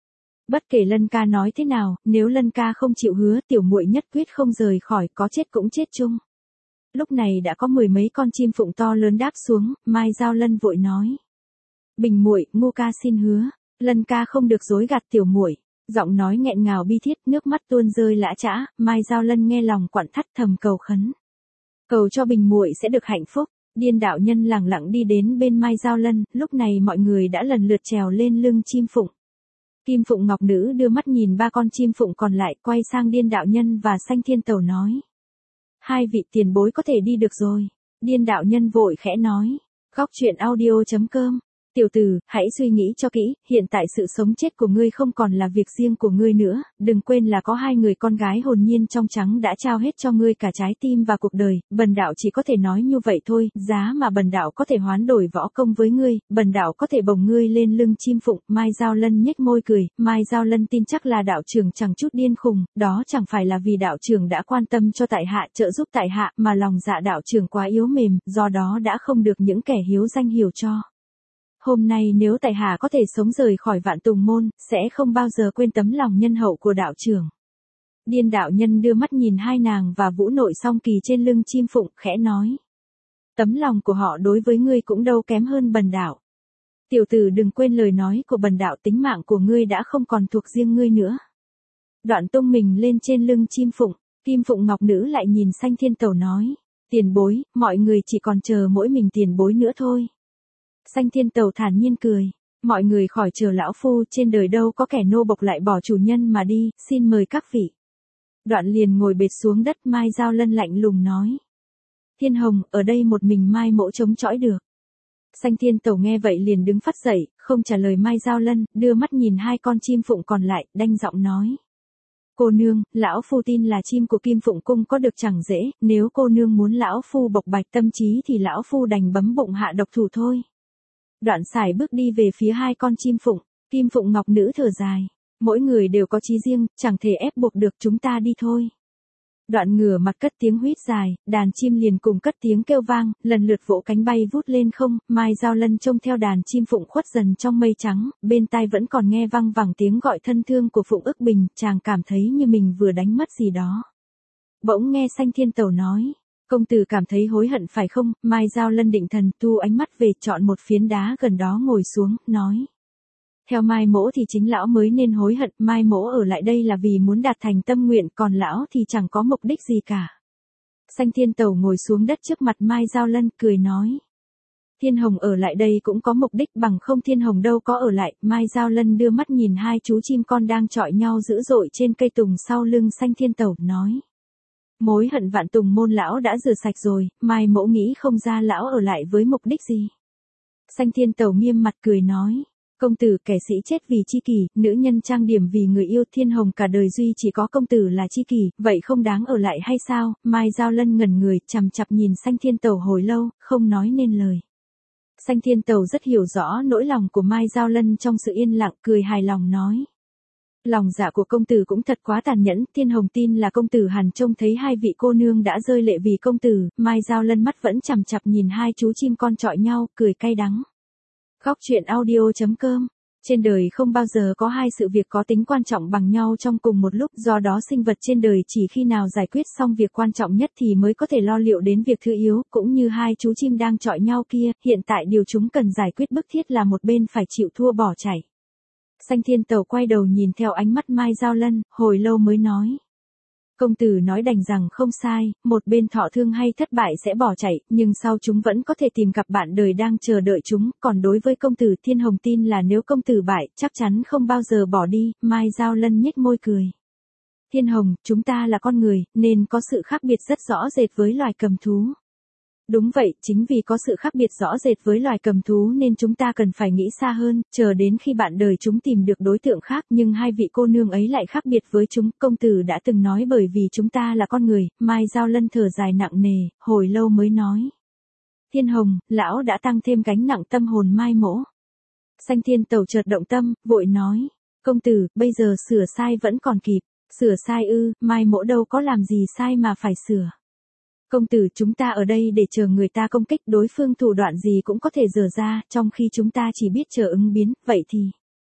Bất kể Lân ca nói thế nào, nếu Lân ca không chịu hứa, tiểu muội nhất quyết không rời khỏi, có chết cũng chết chung. Lúc này đã có mười mấy con chim phụng to lớn đáp xuống, Mai Giao Lân vội nói. Bình muội, ngu ca xin hứa, Lân ca không được dối gạt tiểu muội. Giọng nói nghẹn ngào bi thiết, nước mắt tuôn rơi lã chã, Mai Giao Lân nghe lòng quặn thắt thầm cầu khấn. Cầu cho bình muội sẽ được hạnh phúc. Điên đạo nhân lẳng lặng đi đến bên Mai Giao Lân, lúc này mọi người đã lần lượt trèo lên lưng chim phụng. Kim Phụng Ngọc Nữ đưa mắt nhìn ba con chim phụng còn lại, quay sang Điên đạo nhân và Sanh Thiên Tẩu nói. Hai vị tiền bối có thể đi được rồi. Điên đạo nhân vội khẽ nói. Góc truyện audio chấm com. Tiểu tử, hãy suy nghĩ cho kỹ, hiện tại sự sống chết của ngươi không còn là việc riêng của ngươi nữa, đừng quên là có hai người con gái hồn nhiên trong trắng đã trao hết cho ngươi cả trái tim và cuộc đời, bần đạo chỉ có thể nói như vậy thôi, giá mà bần đạo có thể hoán đổi võ công với ngươi, bần đạo có thể bồng ngươi lên lưng chim phụng. Mai Giao Lân nhếch môi cười, Mai Giao Lân tin chắc là đạo trưởng chẳng chút điên khùng, đó chẳng phải là vì đạo trưởng đã quan tâm cho tại hạ, trợ giúp tại hạ, mà lòng dạ đạo trưởng quá yếu mềm, do đó đã không được những kẻ hiếu danh hiểu cho. Hôm nay nếu tại hạ có thể sống rời khỏi Vạn Tùng môn, sẽ không bao giờ quên tấm lòng nhân hậu của đạo trưởng. Điên đạo nhân đưa mắt nhìn hai nàng và Vũ Nội Song Kỳ trên lưng chim phụng, khẽ nói. Tấm lòng của họ đối với ngươi cũng đâu kém hơn bần đạo. Tiểu tử đừng quên lời nói của bần đạo, tính mạng của ngươi đã không còn thuộc riêng ngươi nữa. Đoạn tung mình lên trên lưng chim phụng, Kim Phụng Ngọc Nữ lại nhìn Sanh Thiên Tẩu nói. Tiền bối, mọi người chỉ còn chờ mỗi mình tiền bối nữa thôi. Sanh Thiên Tẩu thản nhiên cười, mọi người khỏi chờ lão phu, trên đời đâu có kẻ nô bộc lại bỏ chủ nhân mà đi, xin mời các vị. Đoạn liền ngồi bệt xuống đất. Mai Giao Lân lạnh lùng nói. Thiên Hồng, ở đây một mình Mai mỗ chống chọi được. Sanh Thiên Tẩu nghe vậy liền đứng phắt dậy, không trả lời Mai Giao Lân, đưa mắt nhìn hai con chim phụng còn lại, đanh giọng nói. Cô nương, lão phu tin là chim của Kim Phụng Cung có được chẳng dễ, nếu cô nương muốn lão phu bộc bạch tâm trí thì lão phu đành bấm bụng hạ độc thủ thôi. Đoạn xài bước đi về phía hai con chim phụng, Kim Phụng Ngọc Nữ thở dài. Mỗi người đều có chí riêng, chẳng thể ép buộc được, chúng ta đi thôi. Đoạn ngửa mặt cất tiếng huýt dài, đàn chim liền cùng cất tiếng kêu vang, lần lượt vỗ cánh bay vút lên không. Mai Giao Lân trông theo đàn chim phụng khuất dần trong mây trắng, bên tai vẫn còn nghe văng vẳng tiếng gọi thân thương của Phụng Ức Bình, chàng cảm thấy như mình vừa đánh mất gì đó. Bỗng nghe Sanh Thiên Tẩu nói. Công tử cảm thấy hối hận phải không? Mai Giao Lân định thần, thu ánh mắt về, chọn một phiến đá gần đó ngồi xuống, nói. Theo Mai mỗ thì chính lão mới nên hối hận, Mai mỗ ở lại đây là vì muốn đạt thành tâm nguyện, còn lão thì chẳng có mục đích gì cả. Sanh Thiên Tẩu ngồi xuống đất trước mặt Mai Giao Lân, cười nói. Thiên Hồng ở lại đây cũng có mục đích, bằng không Thiên Hồng đâu có ở lại. Mai Giao Lân đưa mắt nhìn hai chú chim con đang chọi nhau dữ dội trên cây tùng sau lưng Sanh Thiên Tẩu, nói. Mối hận Vạn Tùng môn lão đã rửa sạch rồi, Mai mỗ nghĩ không ra lão ở lại với mục đích gì. Sanh Thiên Tẩu nghiêm mặt cười nói. Công tử kẻ sĩ chết vì chi kỷ, nữ nhân trang điểm vì người yêu, Thiên Hồng cả đời duy chỉ có công tử là chi kỷ, vậy không đáng ở lại hay sao? Mai Giao Lân ngẩn người, chằm chặp nhìn Sanh Thiên Tẩu hồi lâu, không nói nên lời. Sanh Thiên Tẩu rất hiểu rõ nỗi lòng của Mai Giao Lân, trong sự yên lặng cười hài lòng nói. Lòng dạ của công tử cũng thật quá tàn nhẫn, Thiên Hồng tin là công tử hẳn trông thấy hai vị cô nương đã rơi lệ vì công tử. Mai Giao Lân mắt vẫn chằm chặp nhìn hai chú chim con chọi nhau, cười cay đắng. Góc truyện audio chấm com. Trên đời không bao giờ có hai sự việc có tính quan trọng bằng nhau trong cùng một lúc, do đó sinh vật trên đời chỉ khi nào giải quyết xong việc quan trọng nhất thì mới có thể lo liệu đến việc thứ yếu, cũng như hai chú chim đang chọi nhau kia, hiện tại điều chúng cần giải quyết bức thiết là một bên phải chịu thua bỏ chạy. Sanh Thiên Tẩu quay đầu nhìn theo ánh mắt Mai Giao Lân, hồi lâu mới nói. Công tử nói đành rằng không sai, một bên thọ thương hay thất bại sẽ bỏ chạy, nhưng sau chúng vẫn có thể tìm gặp bạn đời đang chờ đợi chúng, còn đối với công tử, Thiên Hồng tin là nếu công tử bại, chắc chắn không bao giờ bỏ đi. Mai Giao Lân nhếch môi cười. Thiên Hồng, chúng ta là con người, nên có sự khác biệt rất rõ rệt với loài cầm thú. Đúng vậy, chính vì có sự khác biệt rõ rệt với loài cầm thú nên chúng ta cần phải nghĩ xa hơn, chờ đến khi bạn đời chúng tìm được đối tượng khác, nhưng hai vị cô nương ấy lại khác biệt với chúng, công tử đã từng nói bởi vì chúng ta là con người. Mai Giao Lân thở dài nặng nề, hồi lâu mới nói. Thiên Hồng, lão đã tăng thêm gánh nặng tâm hồn Mai mỗ. Sanh Thiên Tẩu chợt động tâm, vội nói. Công tử, bây giờ sửa sai vẫn còn kịp. Sửa sai ư? Mai mỗ đâu có làm gì sai mà phải sửa. Công tử, chúng ta ở đây để chờ người ta công kích, đối phương thủ đoạn gì cũng có thể dở ra, trong khi chúng ta chỉ biết chờ ứng biến, vậy thì.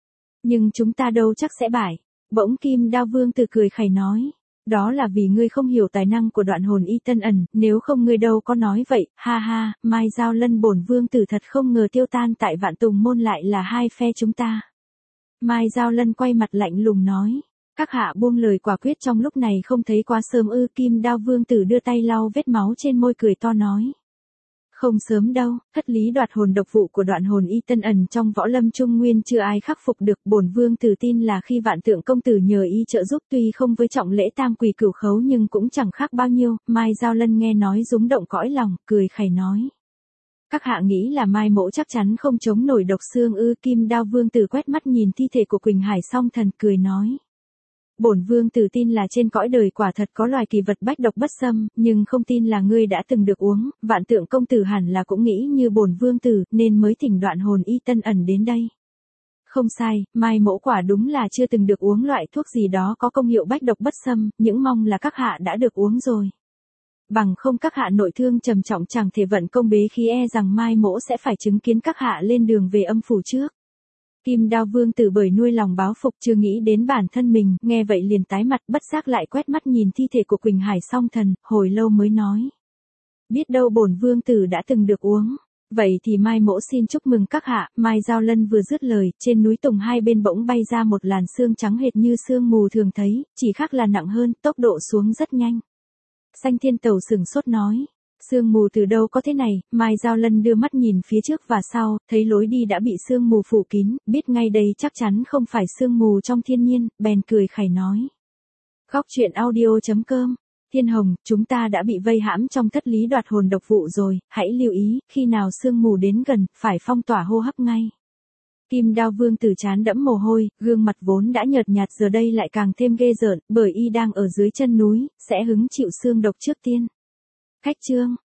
Nhưng chúng ta đâu chắc sẽ bại. Bỗng Kim Đao Vương Tử cười khẩy nói. Đó là vì ngươi không hiểu tài năng của Đoạn Hồn Y Tân Ẩn, nếu không ngươi đâu có nói vậy, ha ha, Mai Giao Lân bổn vương tử thật không ngờ tiêu tan tại Vạn Tùng môn lại là hai phe chúng ta. Mai Giao Lân quay mặt lạnh lùng nói. Các hạ buông lời quả quyết trong lúc này không thấy quá sớm ư? Kim Đao Vương Tử đưa tay lau vết máu trên môi cười to nói. Không sớm đâu, thất lý đoạt hồn độc vụ của Đoạn Hồn Y Tân Ẩn trong võ lâm trung nguyên chưa ai khắc phục được. Bổn vương tử tin là khi Vạn Tượng công tử nhờ y trợ giúp tuy không với trọng lễ tam quỳ cửu khấu nhưng cũng chẳng khác bao nhiêu. Mai Giao Lân nghe nói rúng động cõi lòng, cười khẩy nói. Các hạ nghĩ là Mai mỗ chắc chắn không chống nổi độc xương ư? Kim Đao Vương Tử quét mắt nhìn thi thể của Quỳnh Hải Song Thần cười nói. Bổn vương tử tin là trên cõi đời quả thật có loài kỳ vật bách độc bất xâm, nhưng không tin là ngươi đã từng được uống. Vạn Tượng công tử hẳn là cũng nghĩ như bổn vương tử, nên mới thỉnh Đoạn Hồn Y Tân Ẩn đến đây. Không sai, Mai mỗ quả đúng là chưa từng được uống loại thuốc gì đó có công hiệu bách độc bất xâm, những mong là các hạ đã được uống rồi. Bằng không các hạ nội thương trầm trọng chẳng thể vận công bế khí, e rằng Mai mỗ sẽ phải chứng kiến các hạ lên đường về âm phủ trước. Kim Đao Vương Tử bởi nuôi lòng báo phục chưa nghĩ đến bản thân mình, nghe vậy liền tái mặt, bất giác lại quét mắt nhìn thi thể của Quỳnh Hải Song Thần, hồi lâu mới nói. Biết đâu bổn vương tử đã từng được uống. Vậy thì Mai mỗ xin chúc mừng các hạ. Mai Giao Lân vừa dứt lời, trên núi Tùng hai bên bỗng bay ra một làn sương trắng hệt như sương mù thường thấy, chỉ khác là nặng hơn, tốc độ xuống rất nhanh. Sanh Thiên Tẩu sửng sốt nói. Sương mù từ đâu có thế này? Mai Giao Lân đưa mắt nhìn phía trước và sau, thấy lối đi đã bị sương mù phủ kín, biết ngay đây chắc chắn không phải sương mù trong thiên nhiên, bèn cười khẩy nói. Góc truyện audio chấm com. Thiên Hồng, chúng ta đã bị vây hãm trong thất lý đoạt hồn độc vụ rồi, hãy lưu ý, khi nào sương mù đến gần, phải phong tỏa hô hấp ngay. Kim Đao Vương Tử chán đẫm mồ hôi, gương mặt vốn đã nhợt nhạt giờ đây lại càng thêm ghê rợn, bởi y đang ở dưới chân núi, sẽ hứng chịu sương độc trước tiên. Khách chương